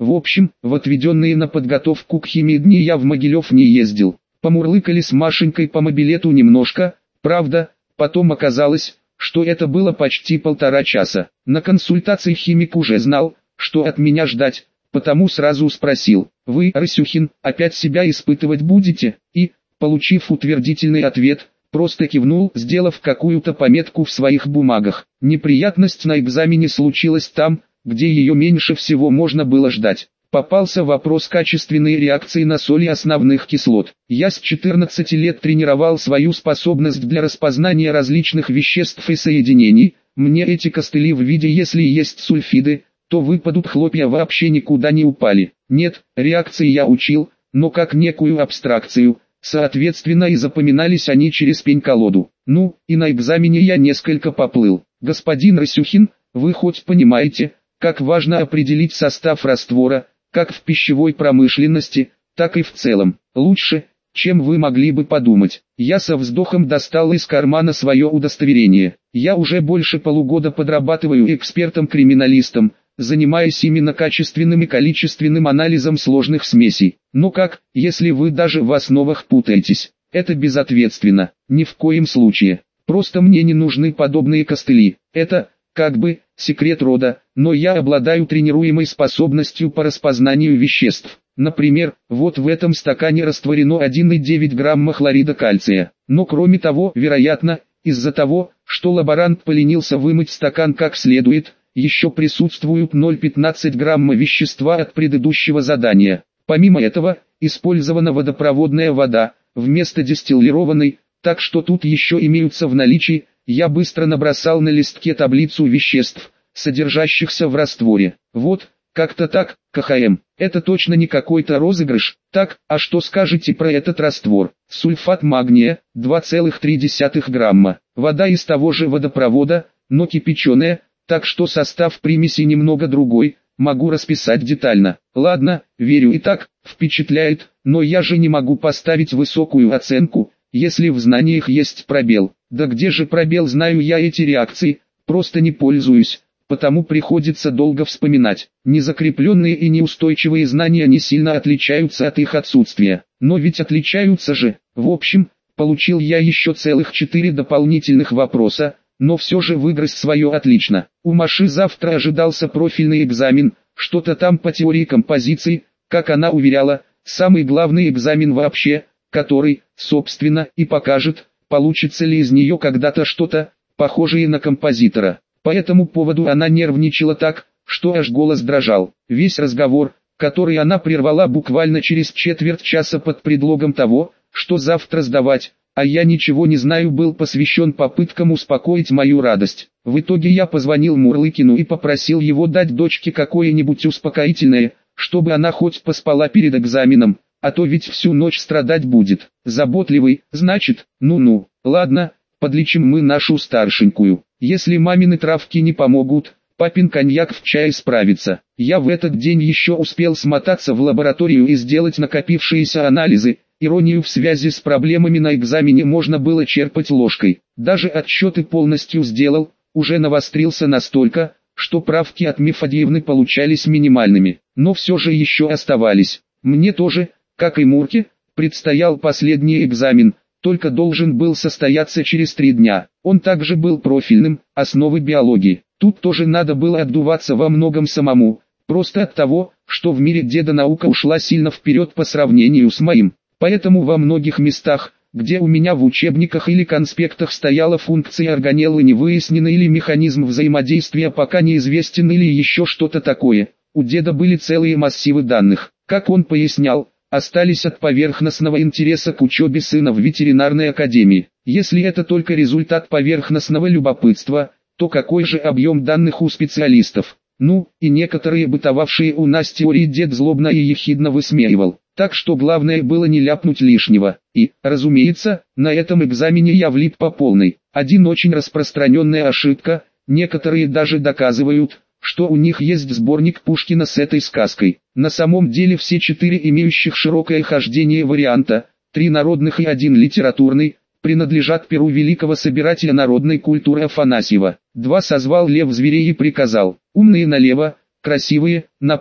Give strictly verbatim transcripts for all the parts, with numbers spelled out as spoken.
В общем, в отведенные на подготовку к химии дни я в Могилев не ездил. Помурлыкали с Машенькой по мобилету немножко, правда, потом оказалось, что это было почти полтора часа. На консультации химик уже знал, что от меня ждать, потому сразу спросил: «Вы, Рысюхин, опять себя испытывать будете?» И, получив утвердительный ответ, просто кивнул, сделав какую-то пометку в своих бумагах. Неприятность на экзамене случилась там, где ее меньше всего можно было ждать. Попался вопрос качественной реакции на соли основных кислот. Я с четырнадцати лет тренировал свою способность для распознания различных веществ и соединений. Мне эти костыли в виде, если есть сульфиды, то выпадут хлопья, вообще никуда не упали. Нет, реакции я учил, но как некую абстракцию, соответственно и запоминались они через пень-колоду. Ну, и на экзамене я несколько поплыл. Господин Рысюхин, вы хоть понимаете, как важно определить состав раствора, как в пищевой промышленности, так и в целом. Лучше, чем вы могли бы подумать. Я со вздохом достал из кармана свое удостоверение. Я уже больше полугода подрабатываю экспертом-криминалистом, занимаясь именно качественным и количественным анализом сложных смесей. Но как, если вы даже в основах путаетесь? Это безответственно. Ни в коем случае. Просто мне не нужны подобные костыли. Это, как бы, секрет рода, но я обладаю тренируемой способностью по распознанию веществ. Например, вот в этом стакане растворено один и девять грамма хлорида кальция. Но кроме того, вероятно, из-за того, что лаборант поленился вымыть стакан как следует, еще присутствуют ноль целых пятнадцать грамма вещества от предыдущего задания. Помимо этого, использована водопроводная вода, вместо дистиллированной, так что тут еще имеются в наличии. Я быстро набросал на листке таблицу веществ, содержащихся в растворе. Вот, как-то так, КХМ. Это точно не какой-то розыгрыш. Так, а что скажете про этот раствор? Сульфат магния, два целых три десятых грамма. Вода из того же водопровода, но кипяченая, так что состав примеси немного другой, могу расписать детально. Ладно, верю и так, впечатляет, но я же не могу поставить высокую оценку, если в знаниях есть пробел. Да где же пробел, знаю я эти реакции, просто не пользуюсь, потому приходится долго вспоминать. Незакрепленные и неустойчивые знания не сильно отличаются от их отсутствия. Но ведь отличаются же. В общем, получил я еще целых четыре дополнительных вопроса, но все же выгрыз свое отлично. У Маши завтра ожидался профильный экзамен, что-то там по теории композиции, как она уверяла, самый главный экзамен вообще, который, собственно, и покажет, получится ли из нее когда-то что-то, похожее на композитора. По этому поводу она нервничала так, что аж голос дрожал. Весь разговор, который она прервала буквально через четверть часа под предлогом того, что завтра сдавать, а я ничего не знаю, был посвящен попыткам успокоить мою радость. В итоге я позвонил Мурлыкину и попросил его дать дочке какое-нибудь успокоительное, чтобы она хоть поспала перед экзаменом, а то ведь всю ночь страдать будет. Заботливый, значит, ну-ну, ладно, подлечим мы нашу старшенькую. Если мамины травки не помогут, папин коньяк в чай справится. Я в этот день еще успел смотаться в лабораторию и сделать накопившиеся анализы. Иронию в связи с проблемами на экзамене можно было черпать ложкой. Даже отчеты полностью сделал, уже навострился настолько, что правки от Мефодиевны получались минимальными. Но все же еще оставались. Мне тоже, как и Мурке, предстоял последний экзамен, только должен был состояться через три дня. Он также был профильным, основы биологии. Тут тоже надо было отдуваться во многом самому, просто от того, что в мире деда наука ушла сильно вперед по сравнению с моим. Поэтому во многих местах, где у меня в учебниках или конспектах стояла функция органеллы не выяснена или механизм взаимодействия пока неизвестен или еще что-то такое, у деда были целые массивы данных. Как он пояснял, остались от поверхностного интереса к учебе сына в ветеринарной академии. Если это только результат поверхностного любопытства, то какой же объем данных у специалистов? Ну, и некоторые бытовавшие у нас теории дед злобно и ехидно высмеивал. Так что главное было не ляпнуть лишнего. И, разумеется, на этом экзамене я влип по полной. Один очень распространенная ошибка, некоторые даже доказывают, что у них есть сборник Пушкина с этой сказкой. На самом деле все четыре имеющих широкое хождение варианта, три народных и один литературный, принадлежат перу великого собирателя народной культуры Афанасьева. Два созвал лев зверей и приказал: умные налево, красивые направо.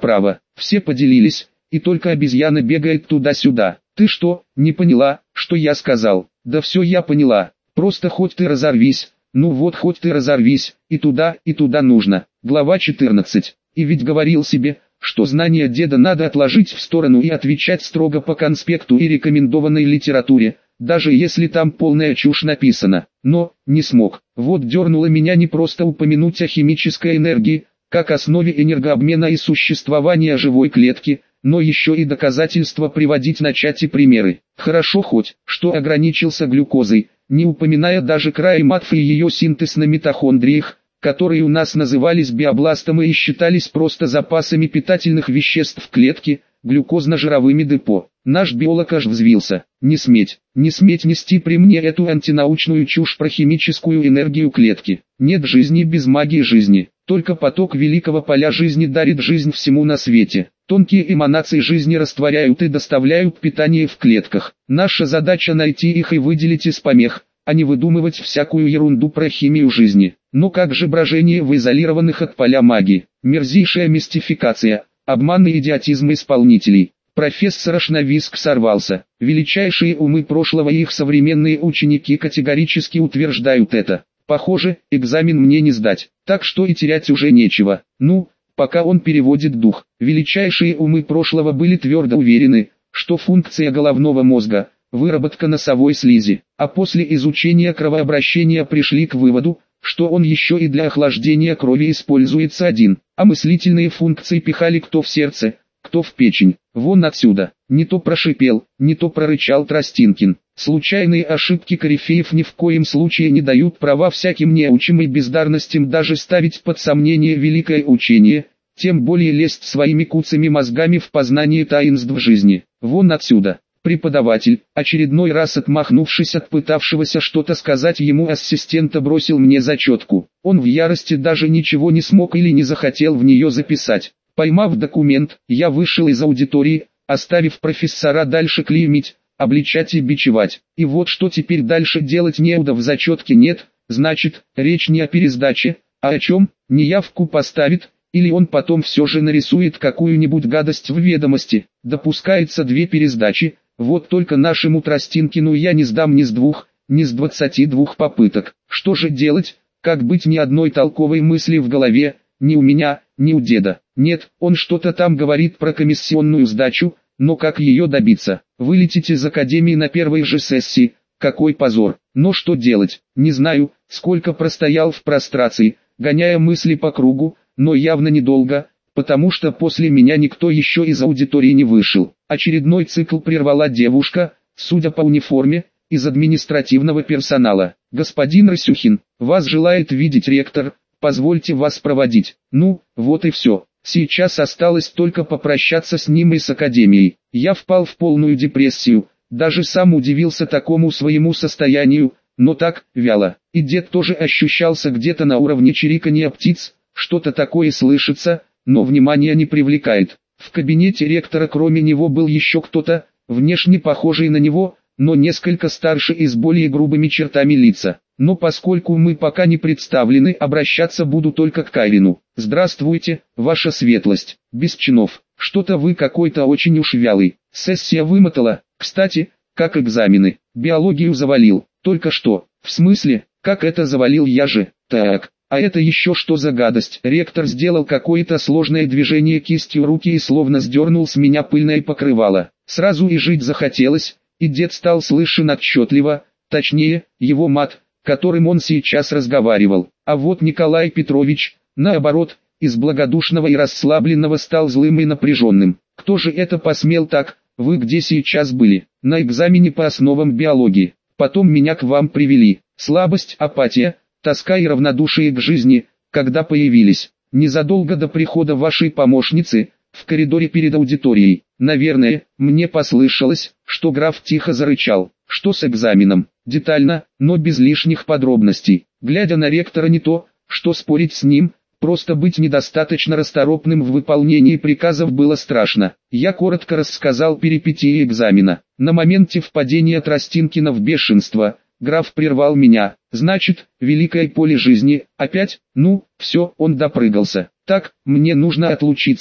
Все поделились, и только обезьяна бегает туда-сюда. Ты что, не поняла, что я сказал? Да все я поняла, просто хоть ты разорвись, ну вот хоть ты разорвись, и туда, и туда нужно. Глава четырнадцать. И ведь говорил себе, что знания деда надо отложить в сторону и отвечать строго по конспекту и рекомендованной литературе, даже если там полная чушь написана. Но, не смог. Вот дернуло меня не просто упомянуть о химической энергии, как основе энергообмена и существования живой клетки, но еще и доказательства приводить начать и примеры. Хорошо хоть, что ограничился глюкозой, не упоминая даже край матфы и ее синтез на митохондриях, которые у нас назывались биобластом и считались просто запасами питательных веществ в клетке, глюкозно-жировыми депо. Наш биолог аж взвился. Не сметь, не сметь нести при мне эту антинаучную чушь про химическую энергию клетки. Нет жизни без магии жизни. Только поток великого поля жизни дарит жизнь всему на свете. Тонкие эманации жизни растворяют и доставляют питание в клетках. Наша задача найти их и выделить из помех, а не выдумывать всякую ерунду про химию жизни. Но как же брожение в изолированных от поля магии? Мерзейшая мистификация, обман и идиотизм исполнителей. Профессор аж на визг сорвался. Величайшие умы прошлого и их современные ученики категорически утверждают это. Похоже, экзамен мне не сдать, так что и терять уже нечего. Ну, пока он переводит дух. Величайшие умы прошлого были твердо уверены, что функция головного мозга – выработка носовой слизи, а после изучения кровообращения пришли к выводу, что он еще и для охлаждения крови используется один, а мыслительные функции пихали кто в сердце, кто в печень. Вон отсюда. Не то прошипел, не то прорычал Тростинкин. Случайные ошибки корифеев ни в коем случае не дают права всяким неучим и бездарностям даже ставить под сомнение великое учение, тем более лезть своими куцами мозгами в познание таинств жизни. Вон отсюда. Преподаватель, очередной раз отмахнувшись от пытавшегося что-то сказать ему ассистента, бросил мне зачетку. Он в ярости даже ничего не смог или не захотел в нее записать. Поймав документ, я вышел из аудитории, оставив профессора дальше клеймить, обличать и бичевать. И вот что теперь дальше делать, неуда в зачетке нет, значит, речь не о пересдаче, а о чем, неявку поставит, или он потом все же нарисует какую-нибудь гадость в ведомости. Допускается две пересдачи, вот только нашему Тростинкину я не сдам ни с двух, ни с двадцати двух попыток. Что же делать, как быть, ни одной толковой мысли в голове, ни у меня, ни у деда. Нет, он что-то там говорит про комиссионную сдачу, но как ее добиться? Вылететь из академии на первой же сессии, какой позор. Но что делать, не знаю, сколько простоял в прострации, гоняя мысли по кругу, но явно недолго, потому что после меня никто еще из аудитории не вышел. Очередной цикл прервала девушка, судя по униформе, из административного персонала. «Господин Росюхин, вас желает видеть ректор, позвольте вас проводить». Ну, вот и все. Сейчас осталось только попрощаться с ним и с академией. Я впал в полную депрессию, даже сам удивился такому своему состоянию, но так, вяло. И дед тоже ощущался где-то на уровне чириканья птиц, что-то такое слышится, но внимания не привлекает. В кабинете ректора кроме него был еще кто-то, внешне похожий на него, но несколько старше и с более грубыми чертами лица. Но поскольку мы пока не представлены, обращаться буду только к Кайрину. «Здравствуйте, ваша светлость, без чинов, что-то вы какой-то очень уж вялый. Сессия вымотала, кстати, как экзамены. Биологию завалил, только что. В смысле, как это завалил я же? Так, а это еще что за гадость?» Ректор сделал какое-то сложное движение кистью руки и словно сдернул с меня пыльное покрывало. Сразу и жить захотелось, и дед стал слышен отчетливо, точнее, его мат, которым он сейчас разговаривал. А вот Николай Петрович, наоборот, из благодушного и расслабленного стал злым и напряженным. «Кто же это посмел так? Вы где сейчас были?» «На экзамене по основам биологии. Потом меня к вам привели. Слабость, апатия, тоска и равнодушие к жизни, когда появились. Незадолго до прихода вашей помощницы, в коридоре перед аудиторией. Наверное, мне послышалось, что граф тихо зарычал. Что с экзаменом? Детально, но без лишних подробностей. Глядя на ректора, не то, что спорить с ним, просто быть недостаточно расторопным в выполнении приказов было страшно. Я коротко рассказал перипетии экзамена. На моменте впадения Тростинкина в бешенство, граф прервал меня. «Значит, великое поле жизни, опять? Ну, все, он допрыгался. Так, мне нужно отлучиться,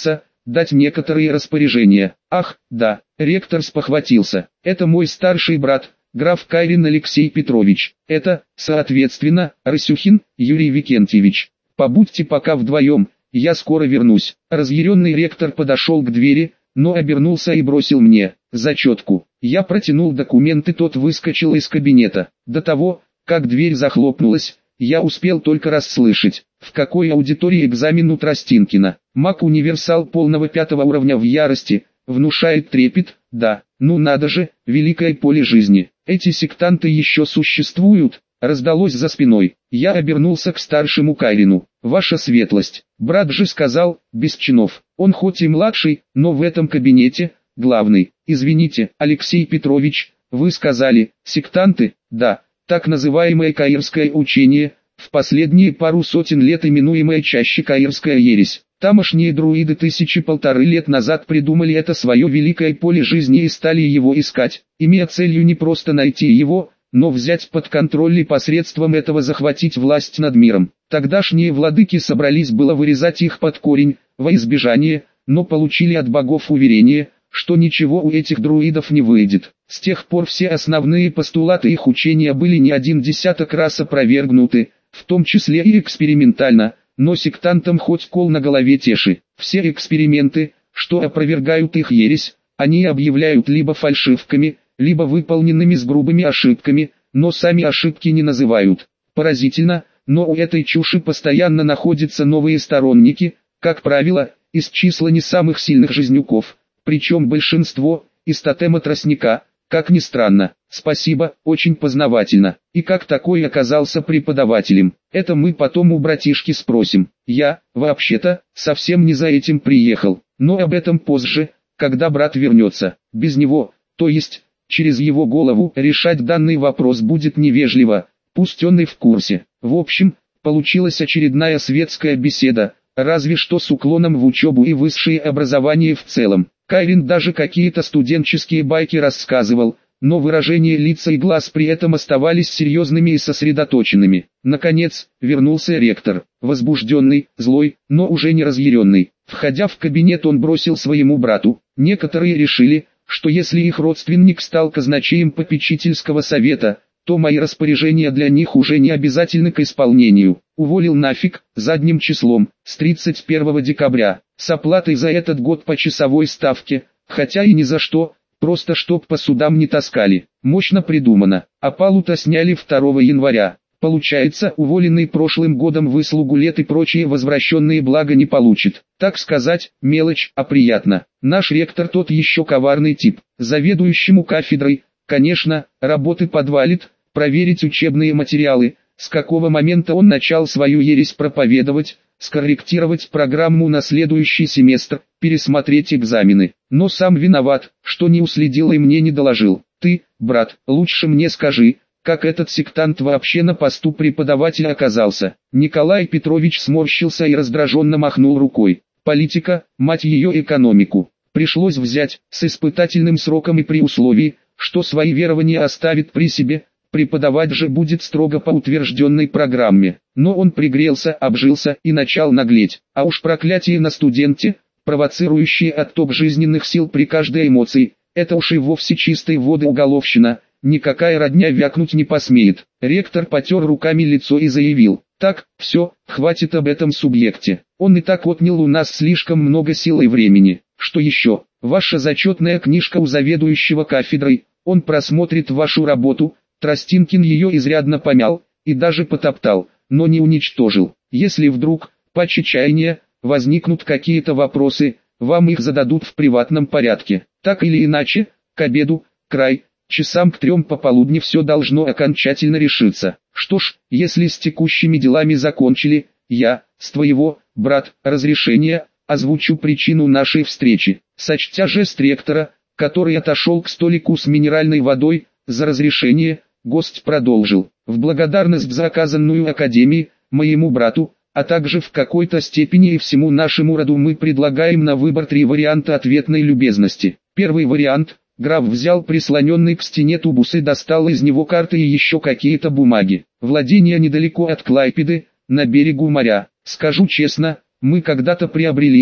дать некоторые распоряжения. Ах, да, ректор спохватился. Это мой старший брат, граф Кайрин Алексей Петрович. Это, соответственно, Рысюхин Юрий Викентьевич. Побудьте пока вдвоем, я скоро вернусь. Разъяренный ректор подошел к двери, но обернулся и бросил мне зачетку. Я протянул документы, тот выскочил из кабинета. До того, как дверь захлопнулась, я успел только расслышать, в какой аудитории экзамен у Тростинкина. Маг-универсал полного пятого уровня в ярости, внушает трепет, да, ну надо же, великое поле жизни. Эти сектанты еще существуют, раздалось за спиной. Я обернулся к старшему Кайрину. Ваша светлость, брат же сказал, без чинов. Он хоть и младший, но в этом кабинете, главный. Извините, Алексей Петрович, вы сказали, сектанты, да, так называемое каирское учение, в последние пару сотен лет именуемое чаще каирская ересь. Тамошние друиды тысячи полторы лет назад придумали это свое великое поле жизни и стали его искать, имея целью не просто найти его, но взять под контроль и посредством этого захватить власть над миром. Тогдашние владыки собрались было вырезать их под корень, во избежание, но получили от богов уверение, что ничего у этих друидов не выйдет. С тех пор все основные постулаты их учения были не один десяток раз опровергнуты, в том числе и экспериментально, но сектантам хоть кол на голове теши. Все эксперименты, что опровергают их ересь, они объявляют либо фальшивками, либо выполненными с грубыми ошибками, но сами ошибки не называют. Поразительно, но у этой чуши постоянно находятся новые сторонники, как правило, из числа не самых сильных жизнюков, причем большинство из тотема тростника, как ни странно. Спасибо, очень познавательно. И как такой оказался преподавателем? Это мы потом у братишки спросим. Я, вообще-то, совсем не за этим приехал, но об этом позже, когда брат вернется. Без него, то есть, через его голову, решать данный вопрос будет невежливо, пусть он и в курсе. В общем, получилась очередная светская беседа, разве что с уклоном в учебу и высшее образование в целом. Кайрин даже какие-то студенческие байки рассказывал, но выражения лица и глаз при этом оставались серьезными и сосредоточенными. Наконец, вернулся ректор, возбужденный, злой, но уже не разъяренный. Входя в кабинет, он бросил своему брату: некоторые решили, что если их родственник стал казначеем попечительского совета, то мои распоряжения для них уже не обязательны к исполнению. Уволил нафиг, задним числом, с тридцать первого декабря, с оплатой за этот год по часовой ставке, хотя и ни за что, просто чтоб по судам не таскали. Мощно придумано. Опалу-то сняли второго января. Получается, уволенный прошлым годом выслугу лет и прочие возвращенные блага не получит. Так сказать, мелочь, а приятно. Наш ректор тот еще коварный тип. Заведующему кафедрой, конечно, работы подвалит, проверить учебные материалы, с какого момента он начал свою ересь проповедовать, скорректировать программу на следующий семестр, пересмотреть экзамены. Но сам виноват, что не уследил и мне не доложил. Ты, брат, лучше мне скажи, как этот сектант вообще на посту преподавателя оказался. Николай Петрович сморщился и раздраженно махнул рукой. Политика, мать ее, экономику. Пришлось взять, с испытательным сроком и при условии, что свои верования оставит при себе, преподавать же будет строго по утвержденной программе. Но он пригрелся, обжился и начал наглеть. А уж проклятие на студенте, провоцирующее отток жизненных сил при каждой эмоции, это уж и вовсе чистой воды уголовщина, никакая родня вякнуть не посмеет. Ректор потер руками лицо и заявил: так, все, хватит об этом субъекте. Он и так отнял у нас слишком много сил и времени. Что еще? Ваша зачетная книжка у заведующего кафедрой, он просмотрит вашу работу. Тростинкин ее изрядно помял, и даже потоптал, но не уничтожил. Если вдруг, по чаяния, возникнут какие-то вопросы, вам их зададут в приватном порядке. Так или иначе, к обеду, край, часам к трем пополудни все должно окончательно решиться. Что ж, если с текущими делами закончили, я, с твоего, брат, разрешения, озвучу причину нашей встречи. Сочтя жест ректора, который отошел к столику с минеральной водой, за разрешение, гость продолжил: в благодарность за оказанную академии, моему брату, а также в какой-то степени и всему нашему роду мы предлагаем на выбор три варианта ответной любезности. Первый вариант: граф взял прислоненный к стене тубус и достал из него карты и еще какие-то бумаги. Владение недалеко от Клайпеды, на берегу моря. Скажу честно, мы когда-то приобрели их,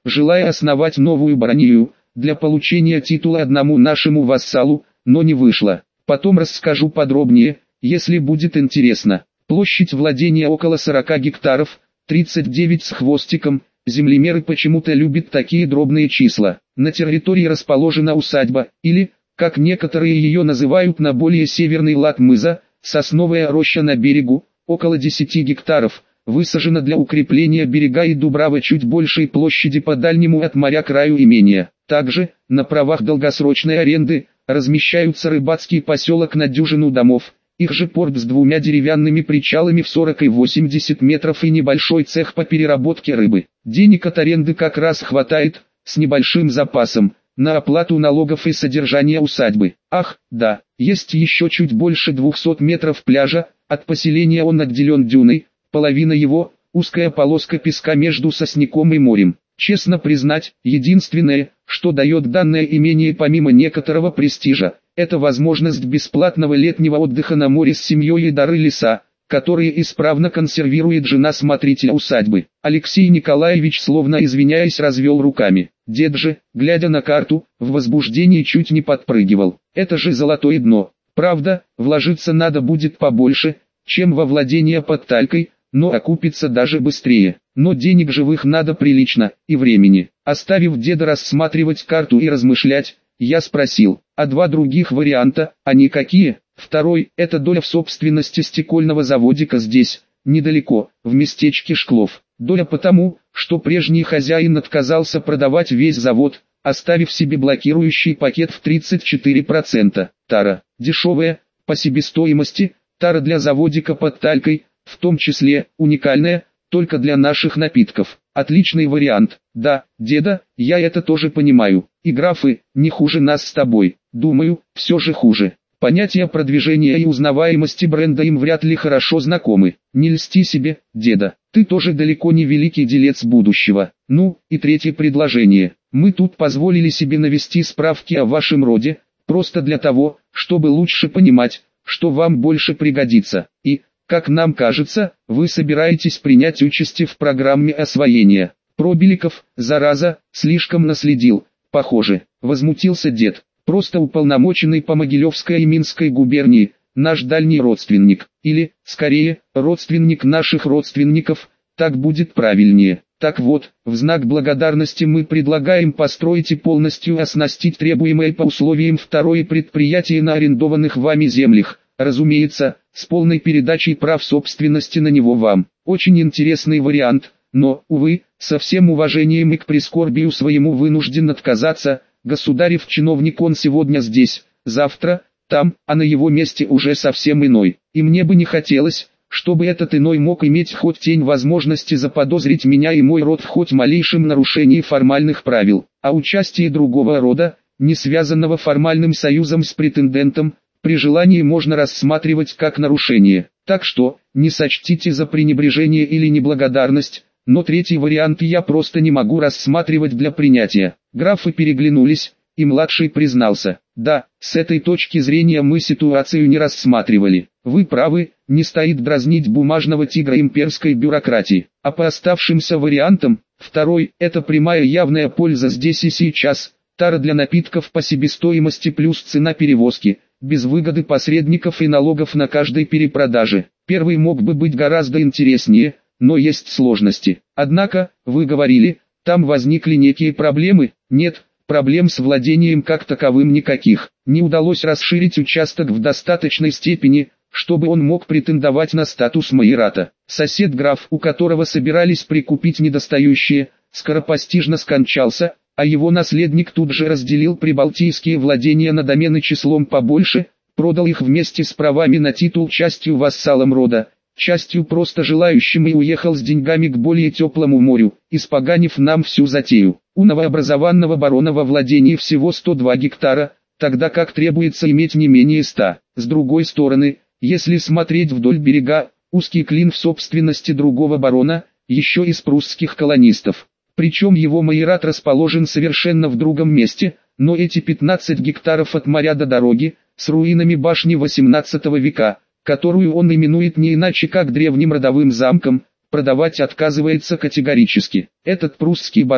желая основать новую баронию, для получения титула одному нашему вассалу, но не вышло. Потом расскажу подробнее, если будет интересно. Площадь владения около сорока гектаров, тридцать девять с хвостиком. Землемеры почему-то любят такие дробные числа. На территории расположена усадьба, или, как некоторые ее называют на более северный лад мыза, сосновая роща на берегу, около десяти гектаров, высажена для укрепления берега и дубрава чуть большей площади по дальнему от моря краю имения. Также, на правах долгосрочной аренды, размещаются рыбацкий поселок на дюжину домов, их же порт с двумя деревянными причалами в сорок и восемьдесят метров и небольшой цех по переработке рыбы. Денег от аренды как раз хватает, с небольшим запасом, на оплату налогов и содержание усадьбы. Ах, да, есть еще чуть больше двухсот метров пляжа, от поселения он отделен дюной, половина его – узкая полоска песка между сосняком и морем. Честно признать, единственное, что дает данное имение помимо некоторого престижа, это возможность бесплатного летнего отдыха на море с семьей и дары леса, которые исправно консервирует жена смотрителя усадьбы. Алексей Николаевич, словно извиняясь, развел руками. Дед же, глядя на карту, в возбуждении чуть не подпрыгивал. Это же золотое дно. Правда, вложиться надо будет побольше, чем во владение под Талькой, но окупится даже быстрее. Но денег живых надо прилично, и времени. Оставив деда рассматривать карту и размышлять, я спросил, а два других варианта, они какие? Второй – это доля в собственности стекольного заводика здесь, недалеко, в местечке Шклов. Доля потому, что прежний хозяин отказался продавать весь завод, оставив себе блокирующий пакет в тридцать четыре процента. Тара, дешевая, по себестоимости, тара для заводика под Талькой, в том числе, уникальная, только для наших напитков. Отличный вариант. Да, деда, я это тоже понимаю. И графы, не хуже нас с тобой. Думаю, все же хуже. Понятия продвижения и узнаваемости бренда им вряд ли хорошо знакомы. Не льсти себе, деда. Ты тоже далеко не великий делец будущего. Ну, и третье предложение. Мы тут позволили себе навести справки о вашем роде, просто для того, чтобы лучше понимать, что вам больше пригодится. И, как нам кажется, вы собираетесь принять участие в программе освоения. Пробеликов, зараза, слишком наследил, похоже, возмутился дед. Просто уполномоченный по Могилевской и Минской губернии, наш дальний родственник, или, скорее, родственник наших родственников, так будет правильнее. Так вот, в знак благодарности мы предлагаем построить и полностью оснастить требуемое по условиям второе предприятие на арендованных вами землях, разумеется, с полной передачей прав собственности на него вам. Очень интересный вариант, но, увы, со всем уважением и к прискорбию своему вынужден отказаться. Государев чиновник, он сегодня здесь, завтра, там, а на его месте уже совсем иной. И мне бы не хотелось, чтобы этот иной мог иметь хоть тень возможности заподозрить меня и мой род в хоть малейшем нарушении формальных правил. А участие другого рода, не связанного формальным союзом с претендентом, при желании можно рассматривать как нарушение. Так что, не сочтите за пренебрежение или неблагодарность, но третий вариант я просто не могу рассматривать для принятия. Графы переглянулись, и младший признался: да, с этой точки зрения мы ситуацию не рассматривали. Вы правы, не стоит дразнить бумажного тигра имперской бюрократии. А по оставшимся вариантам, второй – это прямая явная польза здесь и сейчас, тара для напитков по себестоимости плюс цена перевозки, без выгоды посредников и налогов на каждой перепродаже. Первый мог бы быть гораздо интереснее, но есть сложности. Однако, вы говорили, там возникли некие проблемы. Нет, проблем с владением как таковым никаких. Не удалось расширить участок в достаточной степени, чтобы он мог претендовать на статус майората. Сосед-граф, у которого собирались прикупить недостающие, скоропостижно скончался, а его наследник тут же разделил прибалтийские владения на домены числом побольше, продал их вместе с правами на титул частью вассалам рода, частью просто желающим, и уехал с деньгами к более теплому морю, испоганив нам всю затею. У новообразованного барона во владении всего сто два гектара, тогда как требуется иметь не менее ста. С другой стороны, если смотреть вдоль берега, узкий клин в собственности другого барона, еще из прусских колонистов. Причем его майорат расположен совершенно в другом месте, но эти пятнадцать гектаров от моря до дороги, с руинами башни восемнадцатого века, которую он именует не иначе как древним родовым замком, продавать отказывается категорически. Этот прусский барон,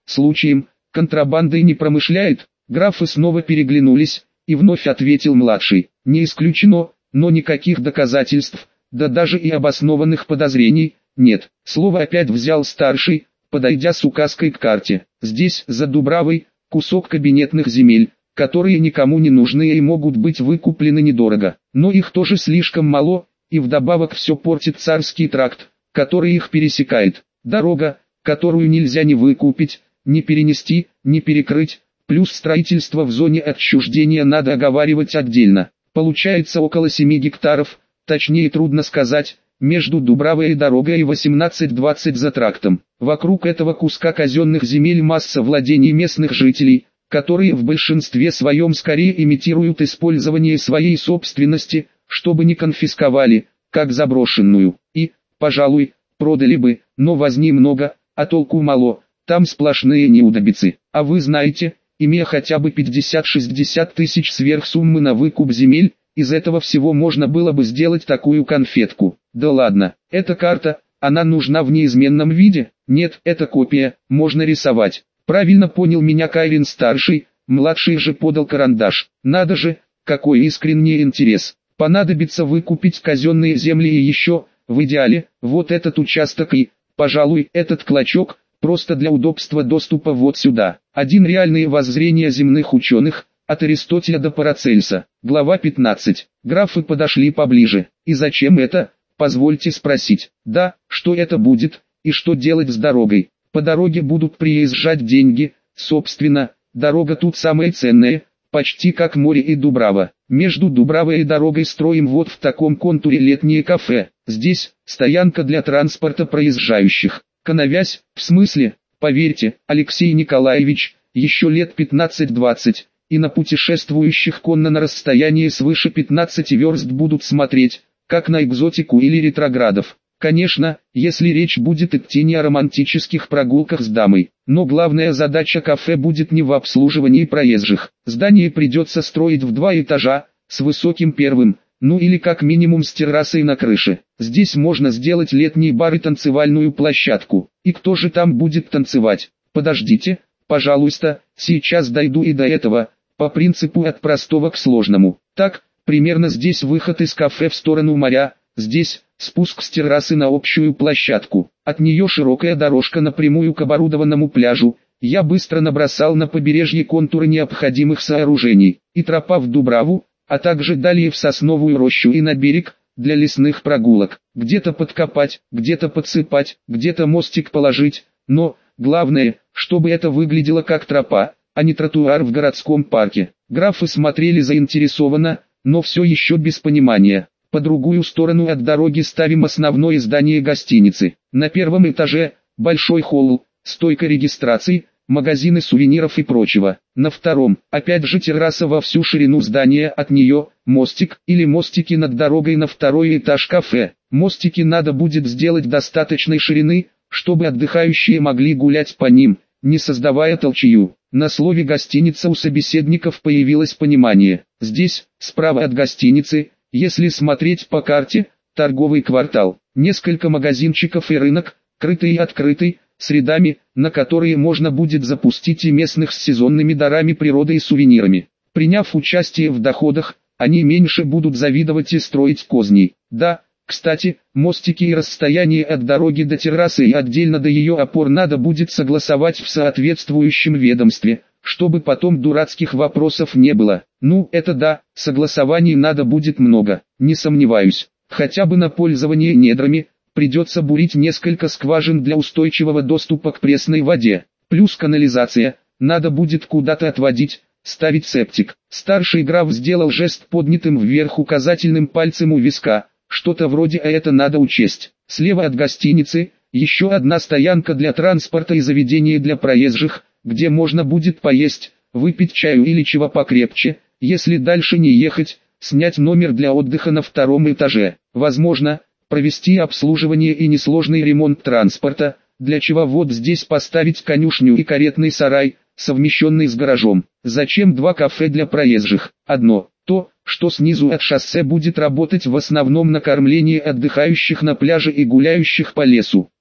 случаем, контрабандой не промышляет? Графы снова переглянулись, и вновь ответил младший: не исключено, но никаких доказательств, да даже и обоснованных подозрений, нет. Слово опять взял старший, подойдя с указкой к карте. Здесь, за Дубравой, кусок кабинетных земель, которые никому не нужны и могут быть выкуплены недорого. Но их тоже слишком мало, и вдобавок все портит царский тракт, который их пересекает. Дорога, которую нельзя ни выкупить, ни перенести, ни перекрыть, плюс строительство в зоне отчуждения надо оговаривать отдельно. Получается около семи гектаров, точнее трудно сказать, между Дубравой и дорогой и восемнадцать-двадцать за трактом. Вокруг этого куска казенных земель масса владений местных жителей, которые в большинстве своем скорее имитируют использование своей собственности, чтобы не конфисковали, как заброшенную, и, пожалуй, продали бы, но возни много, а толку мало, там сплошные неудобицы. А вы знаете, имея хотя бы пятьдесят-шестьдесят тысяч сверх суммы на выкуп земель, из этого всего можно было бы сделать такую конфетку. Да ладно, эта карта, она нужна в неизменном виде? Нет, это копия, можно рисовать. Правильно понял меня Кайрин-старший, младший же подал карандаш. Надо же, какой искренний интерес. Понадобится выкупить казенные земли и еще, в идеале, вот этот участок и, пожалуй, этот клочок, просто для удобства доступа вот сюда. Один реальные воззрения земных ученых, от Аристотеля до Парацельса. Глава пятнадцать. Графы подошли поближе. И зачем это? Позвольте спросить. Да, что это будет, и что делать с дорогой? По дороге будут приезжать деньги, собственно, дорога тут самая ценная, почти как море и Дубрава. Между Дубравой и дорогой строим вот в таком контуре летнее кафе. Здесь стоянка для транспорта проезжающих. Коновязь, в смысле, поверьте, Алексей Николаевич, еще лет пятнадцать-двадцать, и на путешествующих конно на расстоянии свыше пятнадцати верст будут смотреть, как на экзотику или ретроградов. Конечно, если речь будет идти не о романтических прогулках с дамой, но главная задача кафе будет не в обслуживании проезжих. Здание придется строить в два этажа, с высоким первым, ну или как минимум с террасой на крыше. Здесь можно сделать летний бар и танцевальную площадку. И кто же там будет танцевать? Подождите, пожалуйста, сейчас дойду и до этого, по принципу от простого к сложному. Так, примерно здесь выход из кафе в сторону моря, здесь спуск с террасы на общую площадку. От нее широкая дорожка напрямую к оборудованному пляжу. Я быстро набросал на побережье контуры необходимых сооружений. И тропа в Дубраву, а также далее в Сосновую рощу и на берег, для лесных прогулок. Где-то подкопать, где-то подсыпать, где-то мостик положить. Но, главное, чтобы это выглядело как тропа, а не тротуар в городском парке. Графы смотрели заинтересованно, но все еще без понимания. По другую сторону от дороги ставим основное здание гостиницы. На первом этаже большой холл, стойка регистрации, магазины сувениров и прочего. На втором, опять же терраса во всю ширину здания, от нее мостик или мостики над дорогой на второй этаж кафе. Мостики надо будет сделать достаточной ширины, чтобы отдыхающие могли гулять по ним, не создавая толчью. На слове «гостиница» у собеседников появилось понимание. Здесь, справа от гостиницы, если смотреть по карте, торговый квартал, несколько магазинчиков и рынок, крытый и открытый, с рядами, на которые можно будет запустить и местных с сезонными дарами природы и сувенирами. Приняв участие в доходах, они меньше будут завидовать и строить козни. Да, кстати, мостики и расстояние от дороги до террасы и отдельно до ее опор надо будет согласовать в соответствующем ведомстве, чтобы потом дурацких вопросов не было. Ну, это да, согласований надо будет много, не сомневаюсь. Хотя бы на пользование недрами, придется бурить несколько скважин для устойчивого доступа к пресной воде. Плюс канализация, надо будет куда-то отводить, ставить септик. Старший граф сделал жест поднятым вверх указательным пальцем у виска, что-то вроде «а это надо учесть». Слева от гостиницы, еще одна стоянка для транспорта и заведение для проезжих, где можно будет поесть, выпить чаю или чего покрепче, если дальше не ехать, снять номер для отдыха на втором этаже. Возможно, провести обслуживание и несложный ремонт транспорта, для чего вот здесь поставить конюшню и каретный сарай, совмещенный с гаражом. Зачем два кафе для проезжих? Одно, то, что снизу от шоссе будет работать в основном на кормление отдыхающих на пляже и гуляющих по лесу.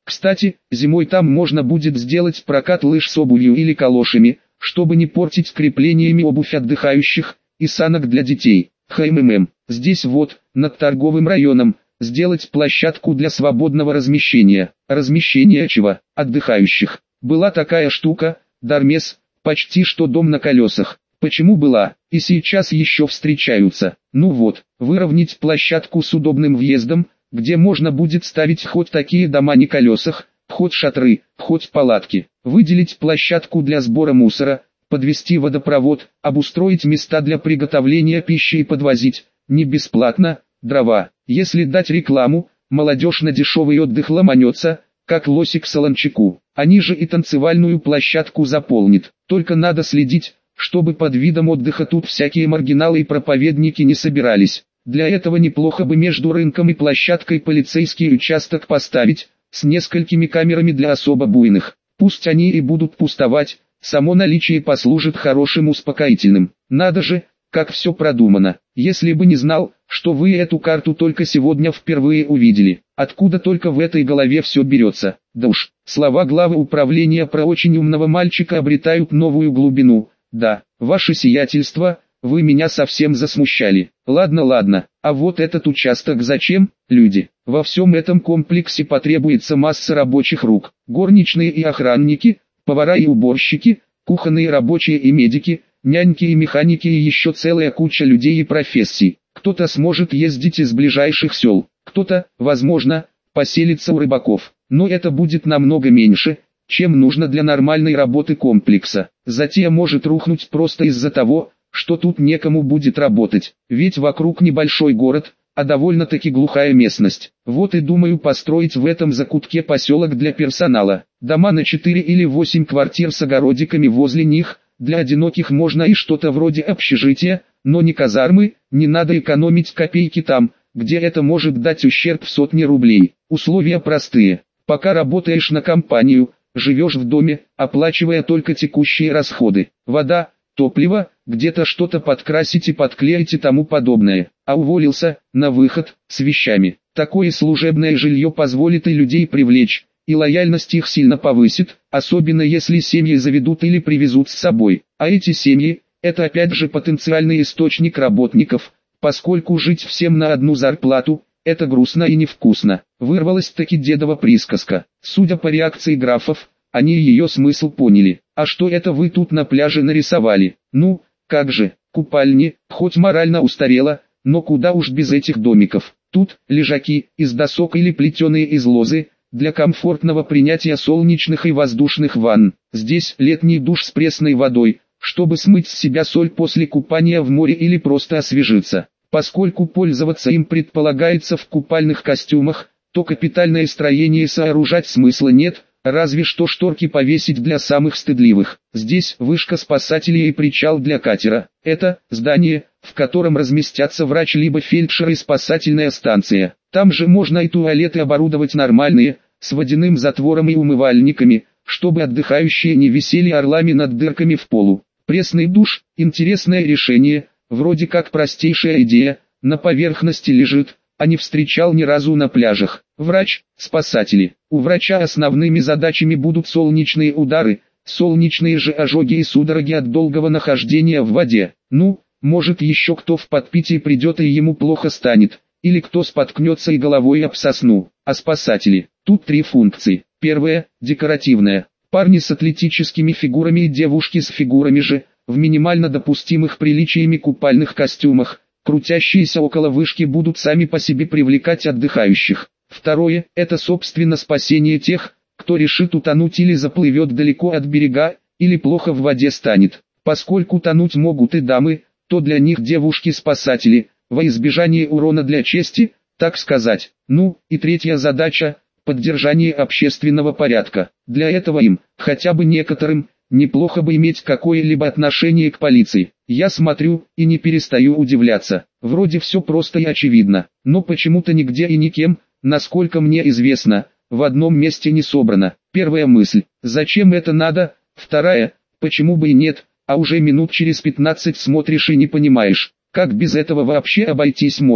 Кстати, зимой там можно будет сделать прокат лыж с обувью или калошами, чтобы не портить креплениями обувь отдыхающих, и санок для детей. ХММ. Здесь вот, над торговым районом, сделать площадку для свободного размещения. Размещение чего? Отдыхающих. Была такая штука, Дармес, почти что дом на колесах. Почему была, и сейчас еще встречаются. Ну вот, выровнять площадку с удобным въездом, где можно будет ставить хоть такие дома на колесах, хоть шатры, хоть палатки. Выделить площадку для сбора мусора, подвести водопровод, обустроить места для приготовления пищи и подвозить, не бесплатно, дрова. Если дать рекламу, молодежь на дешевый отдых ломанется, как лоси к солончаку. Они же и танцевальную площадку заполнит. Только надо следить, чтобы под видом отдыха тут всякие маргиналы и проповедники не собирались. Для этого неплохо бы между рынком и площадкой полицейский участок поставить, с несколькими камерами для особо буйных. Пусть они и будут пустовать, само наличие послужит хорошим успокоительным. Надо же, как все продумано. Если бы не знал, что вы эту карту только сегодня впервые увидели. Откуда только в этой голове все берется. Да уж, слова главы управления про очень умного мальчика обретают новую глубину. Да, ваше сиятельство, вы меня совсем засмущали. Ладно, ладно, а вот этот участок зачем, люди? Во всем этом комплексе потребуется масса рабочих рук. Горничные и охранники, повара и уборщики, кухонные рабочие и медики, няньки и механики и еще целая куча людей и профессий. Кто-то сможет ездить из ближайших сел, кто-то, возможно, поселится у рыбаков. Но это будет намного меньше, чем нужно для нормальной работы комплекса. Затем может рухнуть просто из-за того, что тут некому будет работать. Ведь вокруг небольшой город, а довольно-таки глухая местность. Вот и думаю построить в этом закутке поселок для персонала. Дома на четыре или восемь квартир с огородиками возле них. Для одиноких можно и что-то вроде общежития, но не казармы, не надо экономить копейки там, где это может дать ущерб в сотни рублей. Условия простые. Пока работаешь на компанию, живешь в доме, оплачивая только текущие расходы. Вода, топливо, где-то что-то подкрасить и подклеить и тому подобное. А уволился, на выход, с вещами. Такое служебное жилье позволит и людей привлечь, и лояльность их сильно повысит, особенно если семьи заведут или привезут с собой. А эти семьи, это опять же потенциальный источник работников, поскольку жить всем на одну зарплату, это грустно и невкусно. Вырвалась-таки дедова присказка. Судя по реакции графов, они ее смысл поняли. А что это вы тут на пляже нарисовали? Ну, как же, купальни, хоть морально устарела, но куда уж без этих домиков. Тут, лежаки, из досок или плетеные из лозы, для комфортного принятия солнечных и воздушных ванн. Здесь летний душ с пресной водой, чтобы смыть с себя соль после купания в море или просто освежиться. Поскольку пользоваться им предполагается в купальных костюмах, то капитальное строение сооружать смысла нет, разве что шторки повесить для самых стыдливых. Здесь вышка спасателей и причал для катера. Это здание, в котором разместятся врач либо фельдшер и спасательная станция. Там же можно и туалеты оборудовать нормальные, с водяным затвором и умывальниками, чтобы отдыхающие не висели орлами над дырками в полу. Пресный душ – интересное решение, вроде как простейшая идея, на поверхности лежит, а не встречал ни разу на пляжах. Врач, спасатели. У врача основными задачами будут солнечные удары, солнечные же ожоги и судороги от долгого нахождения в воде. Ну, может еще кто в подпитии придет и ему плохо станет, или кто споткнется и головой об сосну. А спасатели, тут три функции. Первая, декоративная. Парни с атлетическими фигурами и девушки с фигурами же, в минимально допустимых приличиями купальных костюмах, крутящиеся около вышки будут сами по себе привлекать отдыхающих. Второе, это собственно спасение тех, кто решит утонуть или заплывет далеко от берега, или плохо в воде станет. Поскольку тонуть могут и дамы, то для них девушки-спасатели, во избежание урона для чести, так сказать. Ну, и третья задача – поддержание общественного порядка. Для этого им, хотя бы некоторым, неплохо бы иметь какое-либо отношение к полиции. Я смотрю и не перестаю удивляться. Вроде все просто и очевидно, но почему-то нигде и никем, насколько мне известно, в одном месте не собрано. Первая мысль – зачем это надо? Вторая – почему бы и нет? А уже минут через пятнадцать смотришь и не понимаешь, как без этого вообще обойтись можно.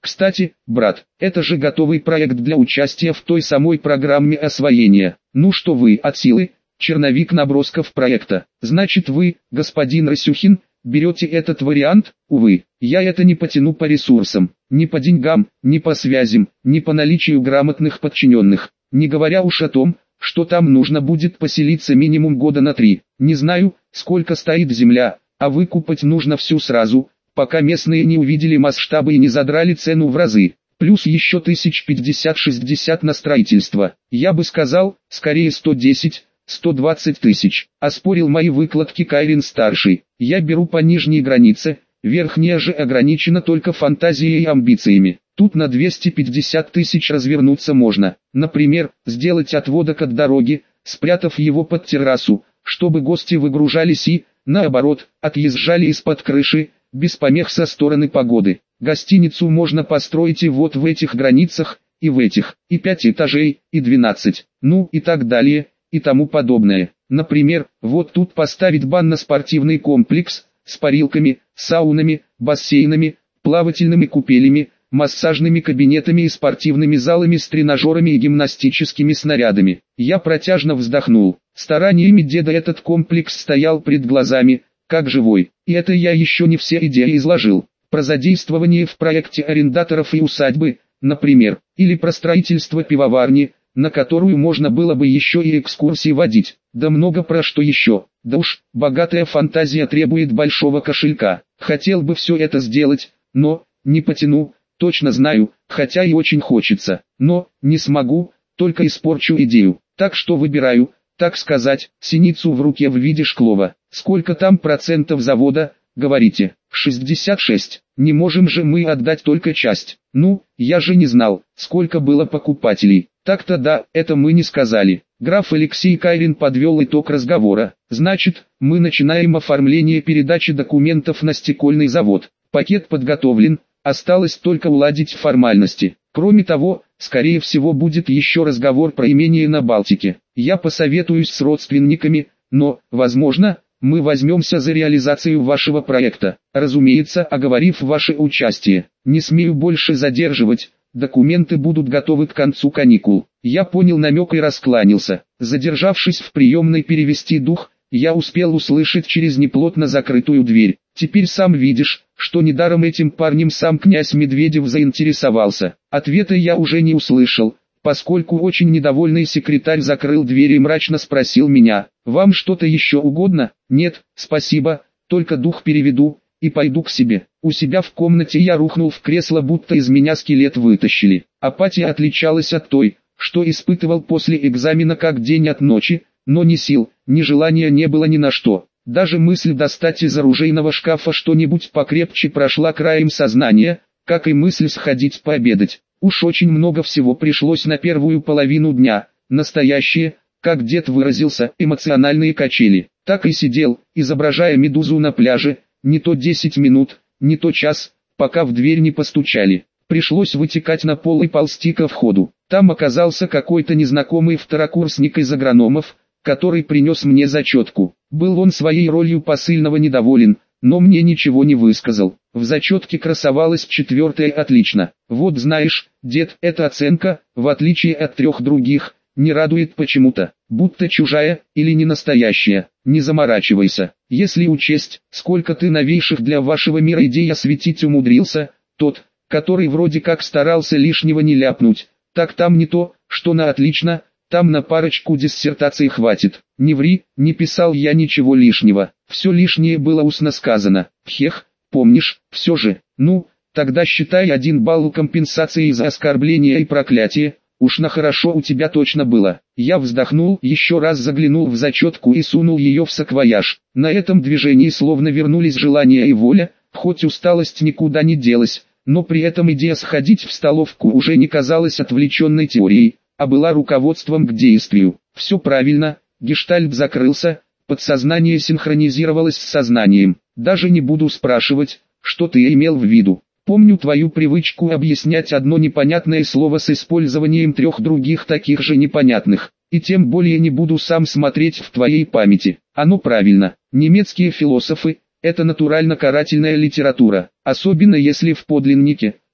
Кстати, брат, это же готовый проект для участия в той самой программе освоения. Ну что вы, от силы, черновик набросков проекта. Значит вы, господин Расюхин, берете этот вариант? Увы, я это не потяну по ресурсам, ни по деньгам, ни по связям, ни по наличию грамотных подчиненных. Не говоря уж о том, что там нужно будет поселиться минимум года на три. Не знаю, сколько стоит земля, а выкупать нужно всю сразу, пока местные не увидели масштабы и не задрали цену в разы. Плюс еще тысяч пятьдесят-шестьдесят на строительство. Я бы сказал, скорее сто десять, сто двадцать тысяч. Оспорил мои выкладки Кайрин-старший. Я беру по нижней границе, верхняя же ограничена только фантазией и амбициями. Тут на двести пятьдесят тысяч развернуться можно. Например, сделать отводок от дороги, спрятав его под террасу, чтобы гости выгружались и, наоборот, отъезжали из-под крыши, без помех со стороны погоды. Гостиницу можно построить и вот в этих границах, и в этих, и пять этажей, и двенадцать, ну и так далее, и тому подобное. Например, вот тут поставить банно-спортивный комплекс, с парилками, саунами, бассейнами, плавательными купелями, массажными кабинетами и спортивными залами с тренажерами и гимнастическими снарядами. Я протяжно вздохнул. Стараниями деда этот комплекс стоял пред глазами, как живой. И это я еще не все идеи изложил. Про задействование в проекте арендаторов и усадьбы, например, или про строительство пивоварни, на которую можно было бы еще и экскурсии водить. Да много про что еще. Да уж, богатая фантазия требует большого кошелька. Хотел бы все это сделать, но, не потяну, точно знаю, хотя и очень хочется. Но, не смогу, только испорчу идею. Так что выбираю, так сказать, синицу в руке в виде шклова. Сколько там процентов завода, говорите? шестьдесят шесть. Не можем же мы отдать только часть. Ну, я же не знал, сколько было покупателей. Так-то да, это мы не сказали. Граф Алексей Кайрин подвел итог разговора. Значит, мы начинаем оформление передачи документов на стекольный завод. Пакет подготовлен, осталось только уладить формальности. Кроме того, скорее всего будет еще разговор про имение на Балтике. Я посоветуюсь с родственниками, но, возможно, мы возьмемся за реализацию вашего проекта, разумеется, оговорив ваше участие. Не смею больше задерживать, документы будут готовы к концу каникул. Я понял намек и раскланялся. Задержавшись в приемной перевести дух, я успел услышать через неплотно закрытую дверь. Теперь сам видишь, что недаром этим парнем сам князь Медведев заинтересовался. Ответа я уже не услышал, поскольку очень недовольный секретарь закрыл дверь и мрачно спросил меня: «Вам что-то еще угодно?» «Нет, спасибо, только дух переведу, и пойду к себе». У себя в комнате я рухнул в кресло, будто из меня скелет вытащили. Апатия отличалась от той, что испытывал после экзамена, как день от ночи, но ни сил, ни желания не было ни на что. Даже мысль достать из оружейного шкафа что-нибудь покрепче прошла краем сознания, как и мысль сходить пообедать. Уж очень много всего пришлось на первую половину дня, настоящие, как дед выразился, эмоциональные качели. Так и сидел, изображая медузу на пляже, не то десять минут, не то час, пока в дверь не постучали. Пришлось вытекать на пол и ползти ко входу. Там оказался какой-то незнакомый второкурсник из агрономов, который принес мне зачетку. Был он своей ролью посыльного недоволен, но мне ничего не высказал. В зачетке красовалось четвертое отлично. Вот знаешь, дед, эта оценка, в отличие от трех других, не радует почему-то, будто чужая или не настоящая. Не заморачивайся. Если учесть, сколько ты новейших для вашего мира идей осветить умудрился, тот, который вроде как старался лишнего не ляпнуть, так там не то, что на отлично, там на парочку диссертаций хватит. Не ври, не писал я ничего лишнего, все лишнее было устно сказано. Хех, помнишь, все же, ну, тогда считай один балл компенсации за оскорбление и проклятие. Уж на хорошо у тебя точно было. Я вздохнул, еще раз заглянул в зачетку и сунул ее в саквояж. На этом движении словно вернулись желание и воля, хоть усталость никуда не делась, но при этом идея сходить в столовку уже не казалась отвлеченной теорией, а была руководством к действию. Все правильно, гештальт закрылся, подсознание синхронизировалось с сознанием. Даже не буду спрашивать, что ты имел в виду. Помню твою привычку объяснять одно непонятное слово с использованием трех других таких же непонятных, и тем более не буду сам смотреть в твоей памяти. Оно правильно. Немецкие философы – это натурально карательная литература, особенно если в подлиннике,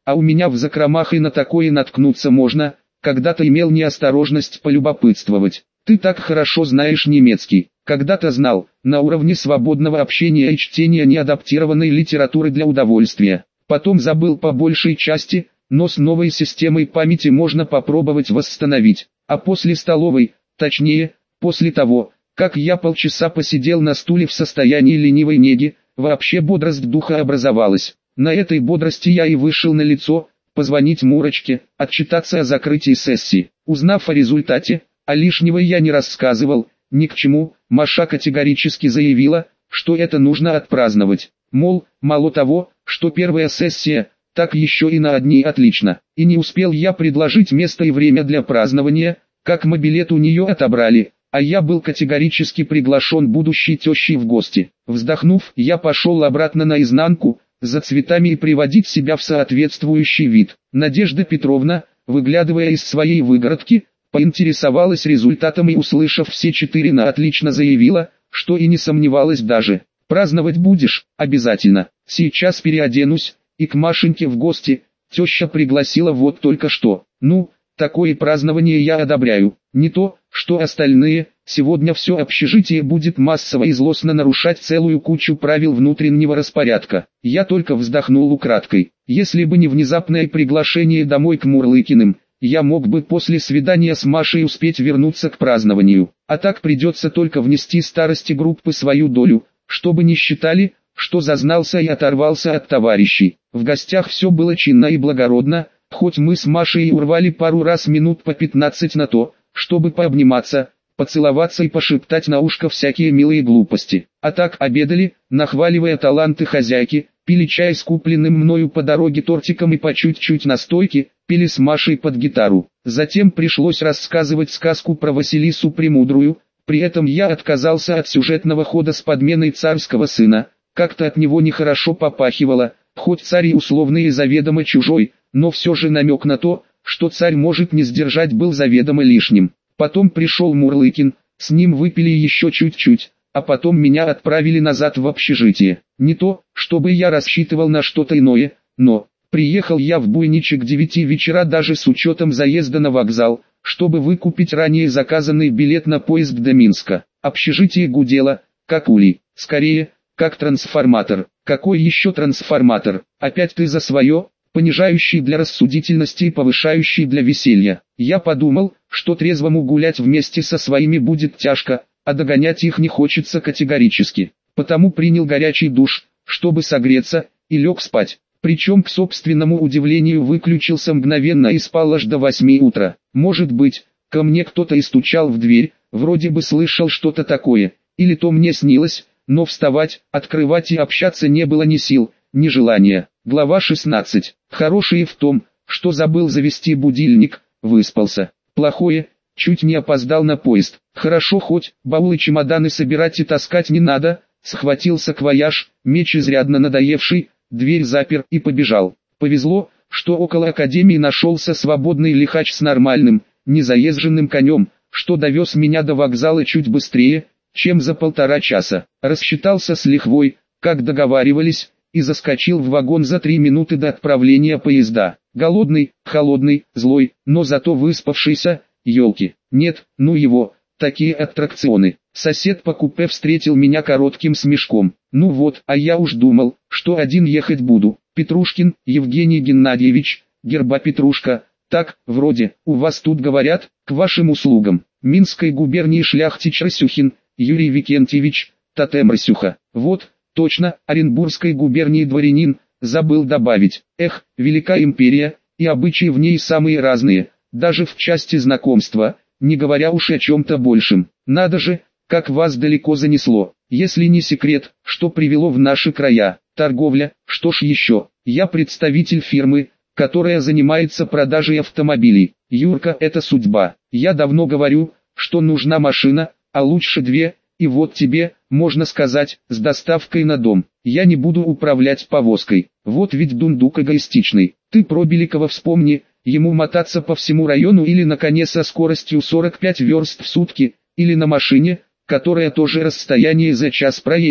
а у меня в закромах и на такое наткнуться можно. Когда-то имел неосторожность полюбопытствовать. Ты так хорошо знаешь немецкий. Когда-то знал, на уровне свободного общения и чтения неадаптированной литературы для удовольствия. Потом забыл по большей части, но с новой системой памяти можно попробовать восстановить. А после столовой, точнее, после того, как я полчаса посидел на стуле в состоянии ленивой неги, вообще бодрость духа образовалась. На этой бодрости я и вышел на лицо, позвонить Мурочке, отчитаться о закрытии сессии. Узнав о результате, а лишнего я не рассказывал, ни к чему, Маша категорически заявила, что это нужно отпраздновать. Мол, мало того, что первая сессия, так еще и на одни отлично. И не успел я предложить место и время для празднования, как мобилет у нее отобрали, а я был категорически приглашен будущей тещей в гости. Вздохнув, я пошел обратно наизнанку, за цветами и приводить себя в соответствующий вид. Надежда Петровна, выглядывая из своей выгородки, поинтересовалась результатом и, услышав все четыре на отлично, заявила, что и не сомневалась даже. «Праздновать будешь? Обязательно. Сейчас переоденусь, и к Машеньке в гости. Теща пригласила вот только что. Ну, такое празднование я одобряю. Не то, что остальные. Сегодня все общежитие будет массово и злостно нарушать целую кучу правил внутреннего распорядка». Я только вздохнул украдкой. Если бы не внезапное приглашение домой к Мурлыкиным, я мог бы после свидания с Машей успеть вернуться к празднованию. А так придется только внести старости группы свою долю, чтобы не считали, что зазнался и оторвался от товарищей. В гостях все было чинно и благородно, хоть мы с Машей и урвали пару раз минут по пятнадцать на то, чтобы пообниматься, поцеловаться и пошептать на ушко всякие милые глупости. А так обедали, нахваливая таланты хозяйки, пили чай с купленным мною по дороге тортиком и по чуть-чуть настойки, пели с Машей под гитару. Затем пришлось рассказывать сказку про Василису Премудрую, при этом я отказался от сюжетного хода с подменой царского сына. Как-то от него нехорошо попахивало, хоть царь и условный и заведомо чужой, но все же намек на то, что царь может не сдержать, был заведомо лишним. Потом пришел Мурлыкин, с ним выпили еще чуть-чуть, а потом меня отправили назад в общежитие. Не то, чтобы я рассчитывал на что-то иное, но приехал я в Буйниче к девяти вечера даже с учетом заезда на вокзал, чтобы выкупить ранее заказанный билет на поезд до Минска. Общежитие гудело, как улей, скорее, как трансформатор. Какой еще трансформатор? Опять ты за свое? Понижающий для рассудительности и повышающий для веселья. Я подумал, что трезвому гулять вместе со своими будет тяжко, а догонять их не хочется категорически. Потому принял горячий душ, чтобы согреться, и лег спать. Причем, к собственному удивлению, выключился мгновенно и спал аж до восьми утра. Может быть, ко мне кто-то и стучал в дверь, вроде бы слышал что-то такое, или то мне снилось, но вставать, открывать и общаться не было ни сил, ни желания. Глава шестнадцать. Хорошее в том, что забыл завести будильник, выспался. Плохое, чуть не опоздал на поезд. Хорошо, хоть баулы чемоданы собирать и таскать не надо. Схватил саквояж, меч изрядно надоевший, дверь запер и побежал. Повезло, что около академии нашелся свободный лихач с нормальным, незаезженным конем, что довез меня до вокзала чуть быстрее, чем за полтора часа. Рассчитался с лихвой, как договаривались, и заскочил в вагон за три минуты до отправления поезда. Голодный, холодный, злой, но зато выспавшийся, елки. Нет, ну его, такие аттракционы. Сосед по купе встретил меня коротким смешком. Ну вот, а я уж думал, что один ехать буду. Петрушкин Евгений Геннадьевич, герба Петрушка. Так, вроде, у вас тут говорят, к вашим услугам. Минской губернии шляхтич Расюхин, Юрий Викентьевич, тотем Расюха. Вот, точно, Оренбургской губернии дворянин, забыл добавить. Эх, велика империя, и обычаи в ней самые разные, даже в части знакомства, не говоря уж о чем-то большем. Надо же, как вас далеко занесло. Если не секрет, что привело в наши края. Торговля, что ж еще. Я представитель фирмы, которая занимается продажей автомобилей. Юрка, это судьба. Я давно говорю, что нужна машина, а лучше две, и вот тебе, можно сказать, с доставкой на дом. Я не буду управлять повозкой. Вот ведь дундук эгоистичный. Ты про Беликова вспомни, ему мотаться по всему району или на коне со скоростью сорок пять верст в сутки, или на машине, которая тоже расстояние за час проедет.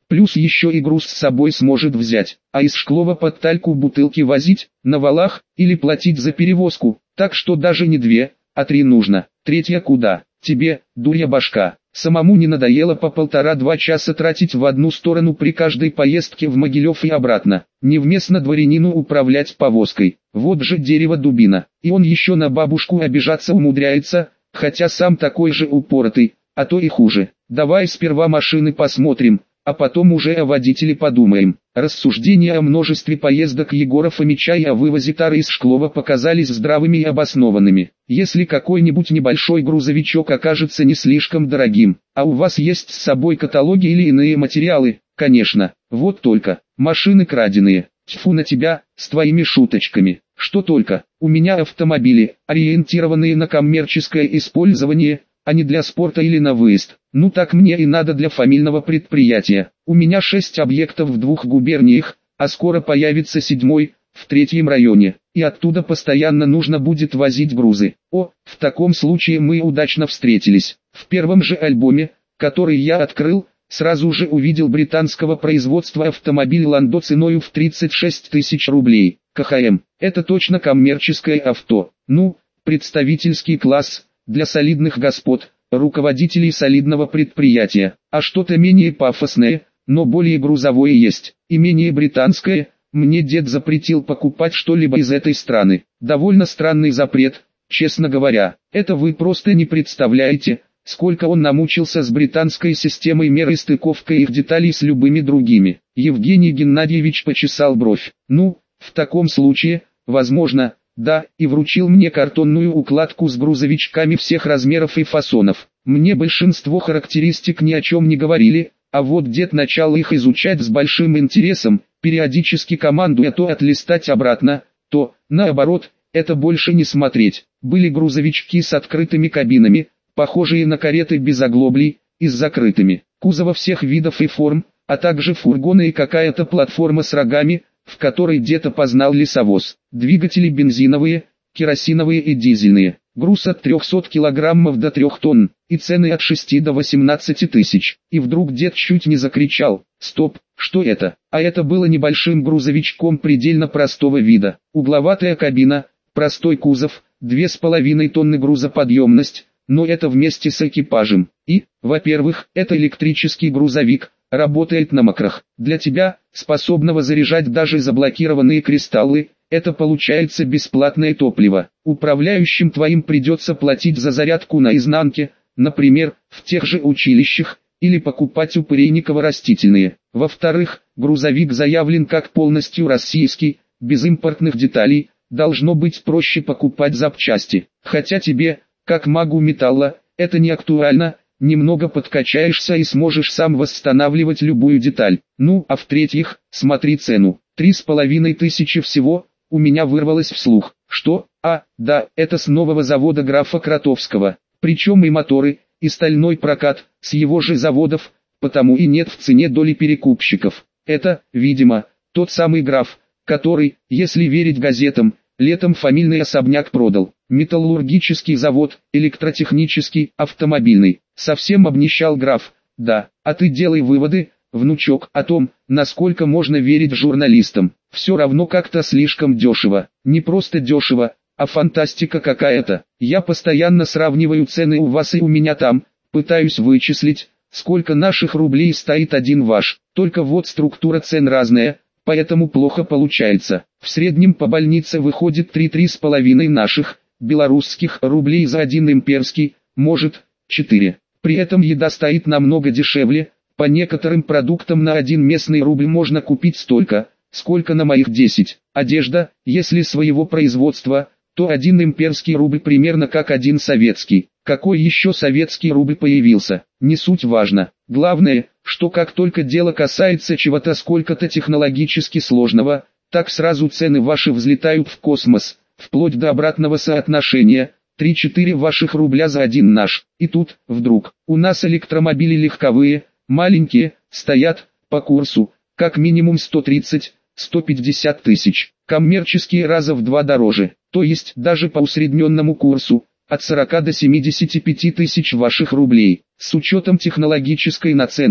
Плюс еще и груз с собой сможет взять, а из Шклова под Тальку бутылки возить, на валах, или платить за перевозку, так что даже не две, а три нужно. Третья куда? Тебе, дурья башка. Самому не надоело по полтора-два часа тратить в одну сторону при каждой поездке в Могилев и обратно. Невместно дворянину управлять повозкой. Вот же дерево дубина. И он еще на бабушку обижаться умудряется, хотя сам такой же упоротый, а то и хуже. Давай сперва машины посмотрим, а потом уже о водителе подумаем. Рассуждения о множестве поездок Егора Фомича и о вывозе тары из Шклова показались здравыми и обоснованными. Если какой-нибудь небольшой грузовичок окажется не слишком дорогим, а у вас есть с собой каталоги или иные материалы, конечно, вот только, машины краденые, тьфу на тебя, с твоими шуточками, что только, у меня автомобили, ориентированные на коммерческое использование, а не для спорта или на выезд. Ну так мне и надо для фамильного предприятия. У меня шесть объектов в двух губерниях, а скоро появится седьмой, в третьем районе, и оттуда постоянно нужно будет возить грузы. О, в таком случае мы удачно встретились. В первом же альбоме, который я открыл, сразу же увидел британского производства автомобиль Ландо ценою в тридцать шесть тысяч рублей. КХМ, это точно коммерческое авто. Ну, представительский класс, для солидных господ, руководителей солидного предприятия, а что-то менее пафосное, но более грузовое есть, и менее британское. Мне дед запретил покупать что-либо из этой страны. Довольно странный запрет, честно говоря. Это вы просто не представляете, сколько он намучился с британской системой мер и стыковкой их деталей с любыми другими. Евгений Геннадьевич почесал бровь. Ну, в таком случае, возможно, да, и вручил мне картонную укладку с грузовичками всех размеров и фасонов. Мне большинство характеристик ни о чем не говорили, а вот дед начал их изучать с большим интересом, периодически командуя то отлистать обратно, то, наоборот, это больше не смотреть. Были грузовички с открытыми кабинами, похожие на кареты без оглоблей, и с закрытыми. Кузова всех видов и форм, а также фургоны и какая-то платформа с рогами, в которой дед опознал лесовоз. Двигатели бензиновые, керосиновые и дизельные. Груз от трехсот килограммов до трёх тонн, и цены от шести до восемнадцати тысяч. И вдруг дед чуть не закричал: «Стоп, что это?» А это было небольшим грузовичком предельно простого вида. Угловатая кабина, простой кузов, две с половиной тонны грузоподъемность, но это вместе с экипажем. И, во-первых, это электрический грузовик, работает на макрах. Для тебя, способного заряжать даже заблокированные кристаллы, это получается бесплатное топливо. Управляющим твоим придется платить за зарядку на изнанке, например, в тех же училищах, или покупать у Пырейникова растительные. Во-вторых, грузовик заявлен как полностью российский, без импортных деталей, должно быть проще покупать запчасти. Хотя тебе, как магу металла, это не актуально. Немного подкачаешься и сможешь сам восстанавливать любую деталь. Ну, а в-третьих, смотри цену. Три с половиной тысячи всего, у меня вырвалось вслух. Что? А, да, это с нового завода графа Кротовского. Причем и моторы, и стальной прокат, с его же заводов, потому и нет в цене доли перекупщиков. Это, видимо, тот самый граф, который, если верить газетам, летом фамильный особняк продал. Металлургический завод, электротехнический, автомобильный. Совсем обнищал граф, да, а ты делай выводы, внучок, о том, насколько можно верить журналистам. Все равно как-то слишком дешево. Не просто дешево, а фантастика какая-то. Я постоянно сравниваю цены у вас и у меня там, пытаюсь вычислить, сколько наших рублей стоит один ваш. Только вот структура цен разная, поэтому плохо получается. В среднем по больнице выходит три-три с половиной наших, белорусских рублей за один имперский, может, четыре. При этом еда стоит намного дешевле, по некоторым продуктам на один местный рубль можно купить столько, сколько на моих десять. Одежда, если своего производства, то один имперский рубль примерно как один советский. Какой еще советский рубль появился, не суть важно. Главное, что как только дело касается чего-то сколько-то технологически сложного, так сразу цены ваши взлетают в космос, вплоть до обратного соотношения, три-четыре ваших рубля за один наш. И тут, вдруг, у нас электромобили легковые, маленькие, стоят, по курсу, как минимум сто тридцать — сто пятьдесят тысяч. Коммерческие раза в два дороже, то есть даже по усредненному курсу, от сорока до семидесяти пяти тысяч ваших рублей. С учетом технологической наценки,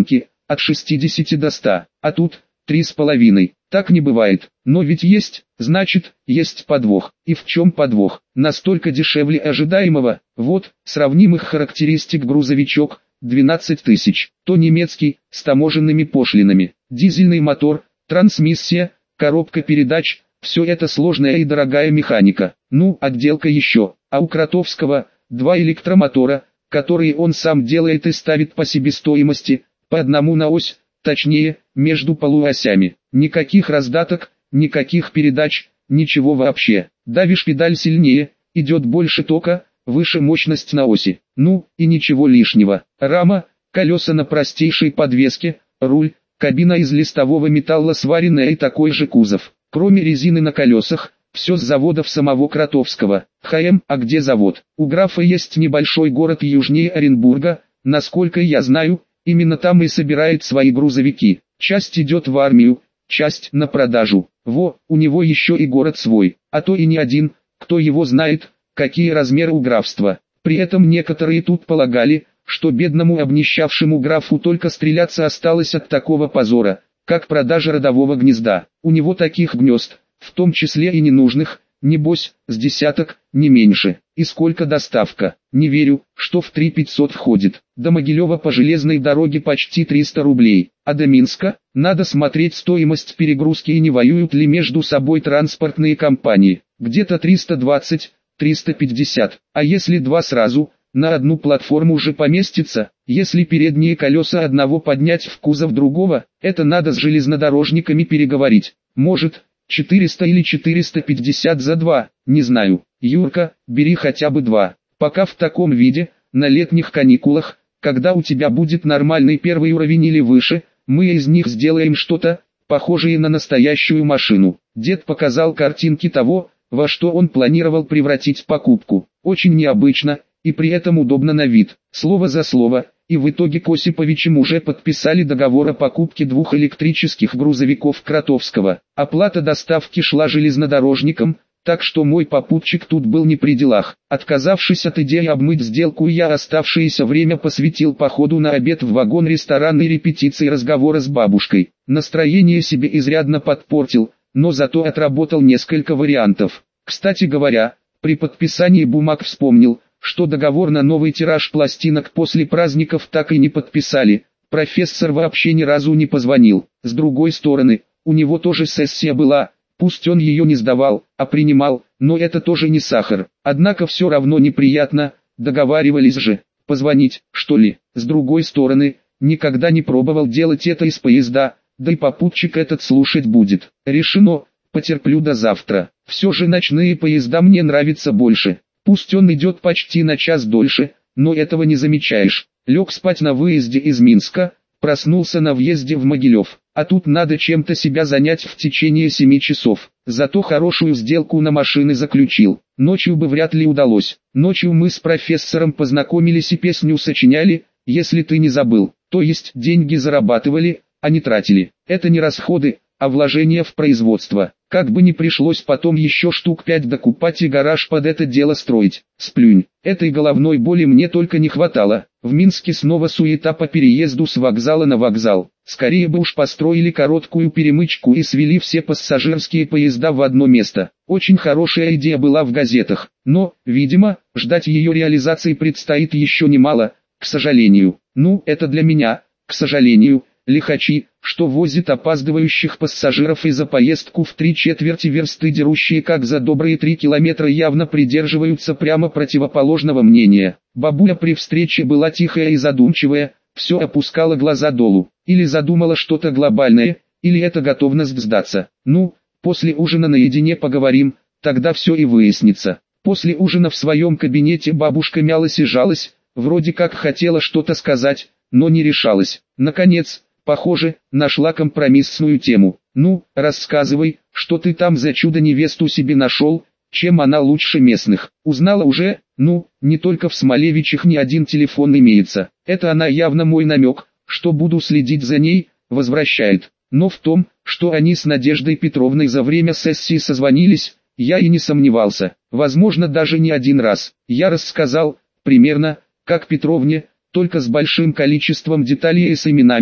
от шестидесяти до ста, а тут три с половиной. Так не бывает, но ведь есть, значит, есть подвох. И в чем подвох? Настолько дешевле ожидаемого. Вот, сравнимых характеристик грузовичок, двенадцать тысяч, то немецкий, с таможенными пошлинами, дизельный мотор, трансмиссия, коробка передач, все это сложная и дорогая механика. Ну, отделка еще, а у Кротовского, два электромотора, которые он сам делает и ставит по себестоимости, по одному на ось, точнее, между полуосями. Никаких раздаток, никаких передач, ничего вообще. Давишь педаль сильнее, идет больше тока, выше мощность на оси. Ну, и ничего лишнего. Рама, колеса на простейшей подвеске, руль, кабина из листового металла сваренная и такой же кузов. Кроме резины на колесах, все с заводов самого Кротовского. ХМ, а где завод? У графа есть небольшой город южнее Оренбурга, насколько я знаю, именно там и собирает свои грузовики. Часть идет в армию, часть на продажу. Во, у него еще и город свой, а то и не один, кто его знает, какие размеры у графства. При этом некоторые тут полагали, что бедному обнищавшему графу только стреляться осталось от такого позора, как продажа родового гнезда. У него таких гнезд, в том числе и ненужных, небось, с десяток, не меньше. И сколько доставка? Не верю, что в три пятьсот входит. До Могилева по железной дороге почти триста рублей. А до Минска? Надо смотреть стоимость перегрузки и не воюют ли между собой транспортные компании. Где-то триста двадцать — триста пятьдесят. А если два сразу, на одну платформу уже поместится? Если передние колеса одного поднять в кузов другого, это надо с железнодорожниками переговорить. Может, четыреста или четыреста пятьдесят за два, не знаю. Юрка, бери хотя бы два. Пока в таком виде, на летних каникулах, когда у тебя будет нормальный первый уровень или выше, мы из них сделаем что-то, похожее на настоящую машину. Дед показал картинки того, во что он планировал превратить покупку. Очень необычно, и при этом удобно на вид. Слово за слово, и в итоге к Осиповичам уже подписали договор о покупке двух электрических грузовиков Кротовского. Оплата доставки шла железнодорожникам, так что мой попутчик тут был не при делах. Отказавшись от идеи обмыть сделку, я оставшееся время посвятил походу на обед в вагон ресторанной репетиции разговора с бабушкой. Настроение себе изрядно подпортил, но зато отработал несколько вариантов. Кстати говоря, при подписании бумаг вспомнил, что договор на новый тираж пластинок после праздников так и не подписали. Профессор вообще ни разу не позвонил. С другой стороны, у него тоже сессия была, пусть он ее не сдавал, а принимал, но это тоже не сахар. Однако все равно неприятно, договаривались же, позвонить, что ли. С другой стороны, никогда не пробовал делать это из поезда, да и попутчик этот слушать будет. Решено, потерплю до завтра. Все же ночные поезда мне нравятся больше. Пусть он идет почти на час дольше, но этого не замечаешь. Лег спать на выезде из Минска, проснулся на въезде в Могилев. А тут надо чем-то себя занять в течение семи часов. Зато хорошую сделку на машины заключил. Ночью бы вряд ли удалось. Ночью мы с профессором познакомились и песню сочиняли, если ты не забыл. То есть деньги зарабатывали, а не тратили. Это не расходы, а вложения в производство. Как бы не пришлось потом еще штук пять докупать и гараж под это дело строить. Сплюнь. Этой головной боли мне только не хватало. В Минске снова суета по переезду с вокзала на вокзал. Скорее бы уж построили короткую перемычку и свели все пассажирские поезда в одно место. Очень хорошая идея была в газетах. Но, видимо, ждать ее реализации предстоит еще немало, к сожалению. Ну, это для меня, к сожалению. Лихачи, что возят опаздывающих пассажиров и за поездку в три четверти версты дерущие как за добрые три километра явно придерживаются прямо противоположного мнения. Бабуля при встрече была тихая и задумчивая, все опускала глаза долу. Или задумала что-то глобальное, или это готовность сдаться. Ну, после ужина наедине поговорим, тогда все и выяснится. После ужина в своем кабинете бабушка мялась и жалась, вроде как хотела что-то сказать, но не решалась. Наконец, похоже, нашла компромиссную тему. Ну, рассказывай, что ты там за чудо-невесту себе нашел, чем она лучше местных. Узнала уже? Ну, не только в Смолевичах ни один телефон имеется. Это она явно мой намек, что буду следить за ней, возвращает. Но в том, что они с Надеждой Петровной за время сессии созвонились, я и не сомневался. Возможно, даже не один раз. Я рассказал, примерно, как Петровне, только с большим количеством деталей и с именами,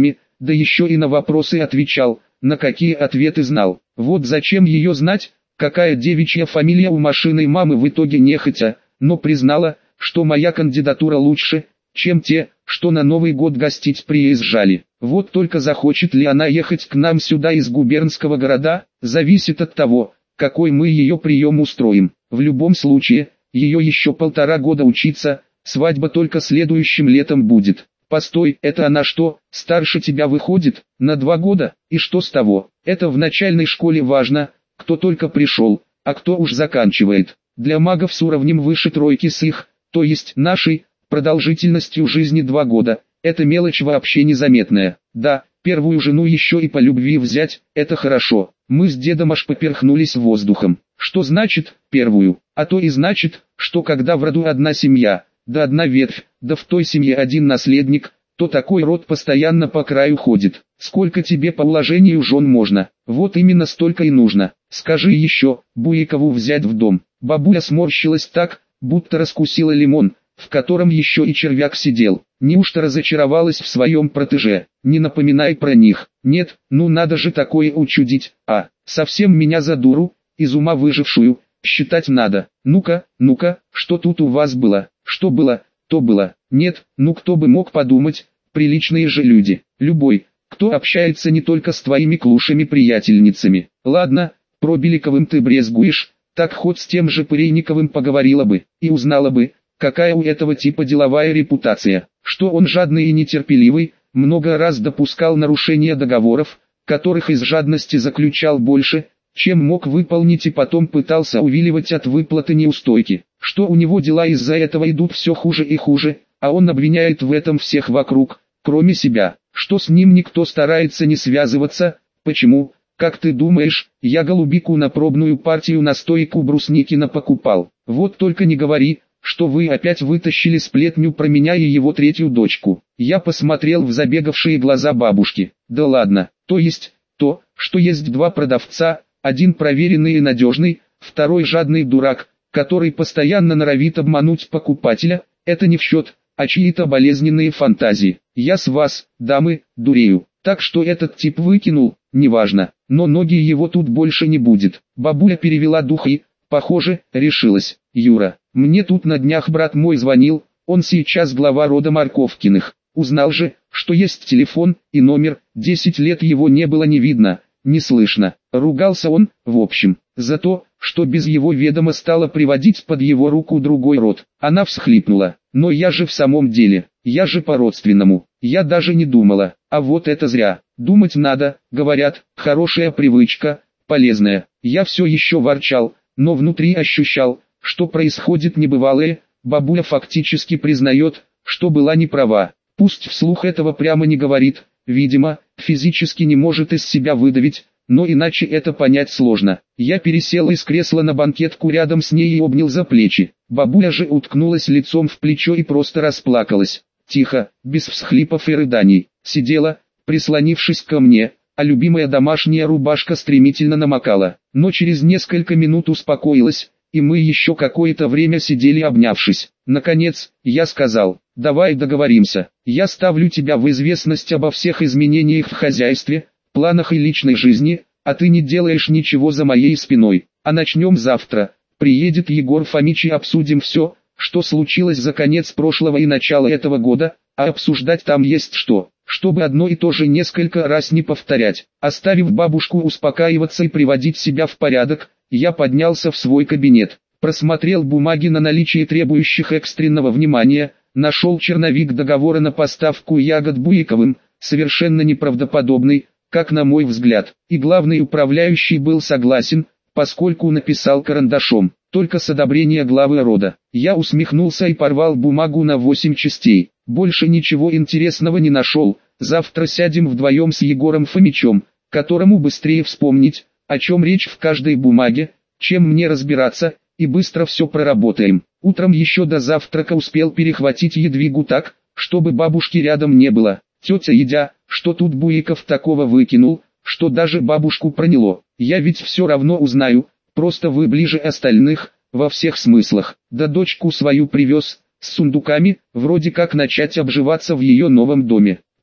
да еще и на вопросы отвечал, на какие ответы знал. Вот зачем ее знать, какая девичья фамилия у машины мамы, в итоге нехотя, но признала, что моя кандидатура лучше, чем те, что на Новый год гостить приезжали. Вот только захочет ли она ехать к нам сюда из губернского города, зависит от того, какой мы ее прием устроим. В любом случае, ее еще полтора года учиться, свадьба только следующим летом будет. Постой, это она что, старше тебя выходит, на два года, и что с того? Это в начальной школе важно, кто только пришел, а кто уж заканчивает. Для магов с уровнем выше тройки с их, то есть нашей, продолжительностью жизни два года, это мелочь вообще незаметная. Да, первую жену еще и по любви взять, это хорошо. Мы с дедом аж поперхнулись воздухом. Что значит первую? А то и значит, что когда в роду одна семья, да одна ветвь, да в той семье один наследник, то такой род постоянно по краю ходит. Сколько тебе по уложению жен можно? Вот именно столько и нужно. Скажи еще, Буйкову взять в дом. Бабуля сморщилась так, будто раскусила лимон, в котором еще и червяк сидел. Неужто разочаровалась в своем протеже? Не напоминай про них. Нет, ну надо же такое учудить. А, совсем меня за дуру, из ума выжившую, считать надо. Ну-ка, ну-ка, что тут у вас было? Что было, то было. Нет, ну кто бы мог подумать, приличные же люди. Любой, кто общается не только с твоими клушами-приятельницами. Ладно, про Беликовым ты брезгуешь, так хоть с тем же Пырейниковым поговорила бы, и узнала бы, какая у этого типа деловая репутация, что он жадный и нетерпеливый, много раз допускал нарушения договоров, которых из жадности заключал больше, чем мог выполнить, и потом пытался увиливать от выплаты неустойки, что у него дела из-за этого идут все хуже и хуже, а он обвиняет в этом всех вокруг, кроме себя, что с ним никто старается не связываться. Почему? Как ты думаешь, я голубику на пробную партию настойку Брусникина покупал? Вот только не говори, что вы опять вытащили сплетню про меня и его третью дочку. Я посмотрел в забегавшие глаза бабушки. Да ладно, то есть, то, что есть два продавца, один проверенный и надежный, второй жадный дурак, который постоянно норовит обмануть покупателя, это не в счет, а чьи-то болезненные фантазии. Я с вас, дамы, дурею. Так что этот тип выкинул, неважно, но ноги его тут больше не будет. Бабуля перевела дух и, похоже, решилась. Юра, мне тут на днях брат мой звонил, он сейчас глава рода Марковкиных. Узнал же, что есть телефон и номер, десять лет его не было, не видно, не слышно. Ругался он, в общем, за то, что без его ведома стало приводить под его руку другой род. Она всхлипнула. Но я же в самом деле, я же по-родственному, я даже не думала, а вот это зря. Думать надо, говорят, хорошая привычка, полезная. Я все еще ворчал, но внутри ощущал, что происходит небывалое. Бабуля фактически признает, что была не права. Пусть вслух этого прямо не говорит, видимо, физически не может из себя выдавить, но иначе это понять сложно. Я пересел из кресла на банкетку рядом с ней и обнял за плечи. Бабуля же уткнулась лицом в плечо и просто расплакалась. Тихо, без всхлипов и рыданий, сидела, прислонившись ко мне, а любимая домашняя рубашка стремительно намокала. Но через несколько минут успокоилась, и мы еще какое-то время сидели обнявшись. Наконец, я сказал: давай договоримся, я ставлю тебя в известность обо всех изменениях в хозяйстве, планах и личной жизни, а ты не делаешь ничего за моей спиной. А начнем завтра. Приедет Егор Фомич и обсудим все, что случилось за конец прошлого и начало этого года, а обсуждать там есть что, чтобы одно и то же несколько раз не повторять. Оставив бабушку успокаиваться и приводить себя в порядок, я поднялся в свой кабинет, просмотрел бумаги на наличие требующих экстренного внимания, нашел черновик договора на поставку ягод Буйковым, совершенно неправдоподобный, как на мой взгляд, и главный управляющий был согласен, поскольку написал карандашом, только с одобрения главы рода. Я усмехнулся и порвал бумагу на восемь частей. Больше ничего интересного не нашел. Завтра сядем вдвоем с Егором Фомичем, которому быстрее вспомнить, о чем речь в каждой бумаге, чем мне разбираться, и быстро все проработаем. Утром еще до завтрака успел перехватить Едвигу так, чтобы бабушки рядом не было. Тетя едя, что тут Буйков такого выкинул, что даже бабушку проняло. Я ведь все равно узнаю, просто вы ближе остальных, во всех смыслах. Да дочку свою привез, с сундуками, вроде как начать обживаться в ее новом доме.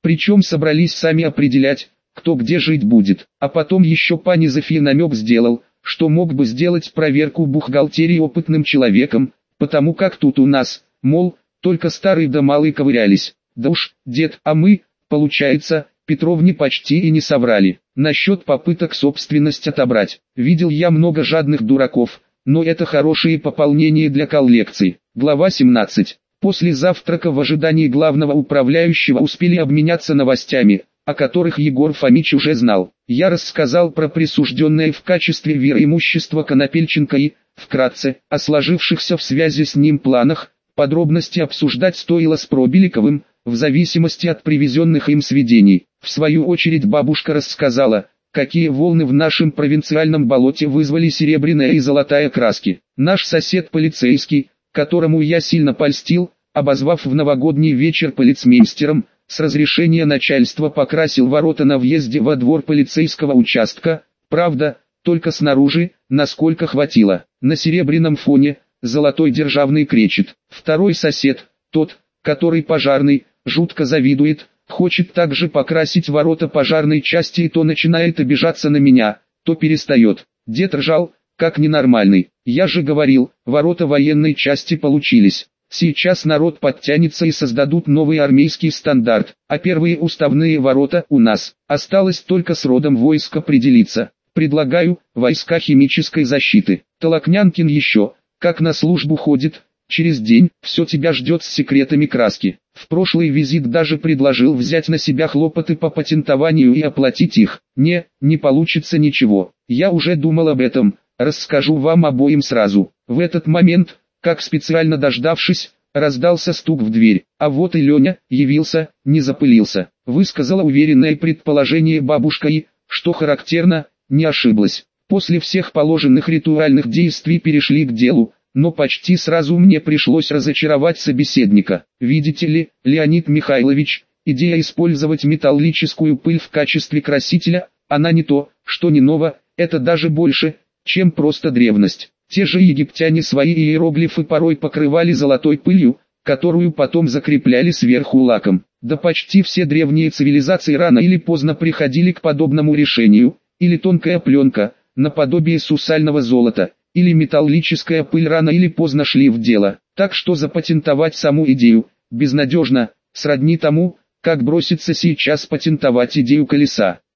Причем собрались сами определять, кто где жить будет. А потом еще пани Зофия намек сделал, что мог бы сделать проверку бухгалтерии опытным человеком, потому как тут у нас, мол, только старый да малый ковырялись. Да уж, дед, а мы, получается, Петровне почти и не соврали. Насчет попыток собственность отобрать. Видел я много жадных дураков, но это хорошее пополнение для коллекций. Глава семнадцать. После завтрака в ожидании главного управляющего успели обменяться новостями, о которых Егор Фомич уже знал. Я рассказал про присужденное в качестве вероимущества Конопельченко и, вкратце, о сложившихся в связи с ним планах. Подробности обсуждать стоило с Пробеликовым, в зависимости от привезенных им сведений. В свою очередь бабушка рассказала, какие волны в нашем провинциальном болоте вызвали серебряная и золотая краски. Наш сосед полицейский, которому я сильно польстил, обозвав в новогодний вечер полицмейстером, с разрешения начальства покрасил ворота на въезде во двор полицейского участка, правда, только снаружи, насколько хватило. На серебряном фоне, золотой державный кречет. Второй сосед, тот, который пожарный, жутко завидует, хочет также покрасить ворота пожарной части и то начинает обижаться на меня, то перестает. Дед ржал, как ненормальный. Я же говорил, ворота военной части получились. Сейчас народ подтянется и создадут новый армейский стандарт, а первые уставные ворота у нас. Осталось только с родом войск определиться. Предлагаю, войска химической защиты. Толокнянкин еще, как на службу ходит, через день, все тебя ждет с секретами краски. В прошлый визит даже предложил взять на себя хлопоты по патентованию и оплатить их. Не, не получится ничего. Я уже думал об этом, расскажу вам обоим сразу. В этот момент, как специально дождавшись, раздался стук в дверь. А вот и Леня явился, не запылился. Высказала уверенное предположение бабушка и, что характерно, не ошиблась. После всех положенных ритуальных действий перешли к делу, но почти сразу мне пришлось разочаровать собеседника. Видите ли, Леонид Михайлович, идея использовать металлическую пыль в качестве красителя, она не то, что не нова, это даже больше, чем просто древность. Те же египтяне свои иероглифы порой покрывали золотой пылью, которую потом закрепляли сверху лаком. Да почти все древние цивилизации рано или поздно приходили к подобному решению, или тонкая пленка, наподобие сусального золота, или металлическая пыль рано или поздно шли в дело. Так что запатентовать саму идею, безнадежно, сродни тому, как броситься сейчас патентовать идею колеса.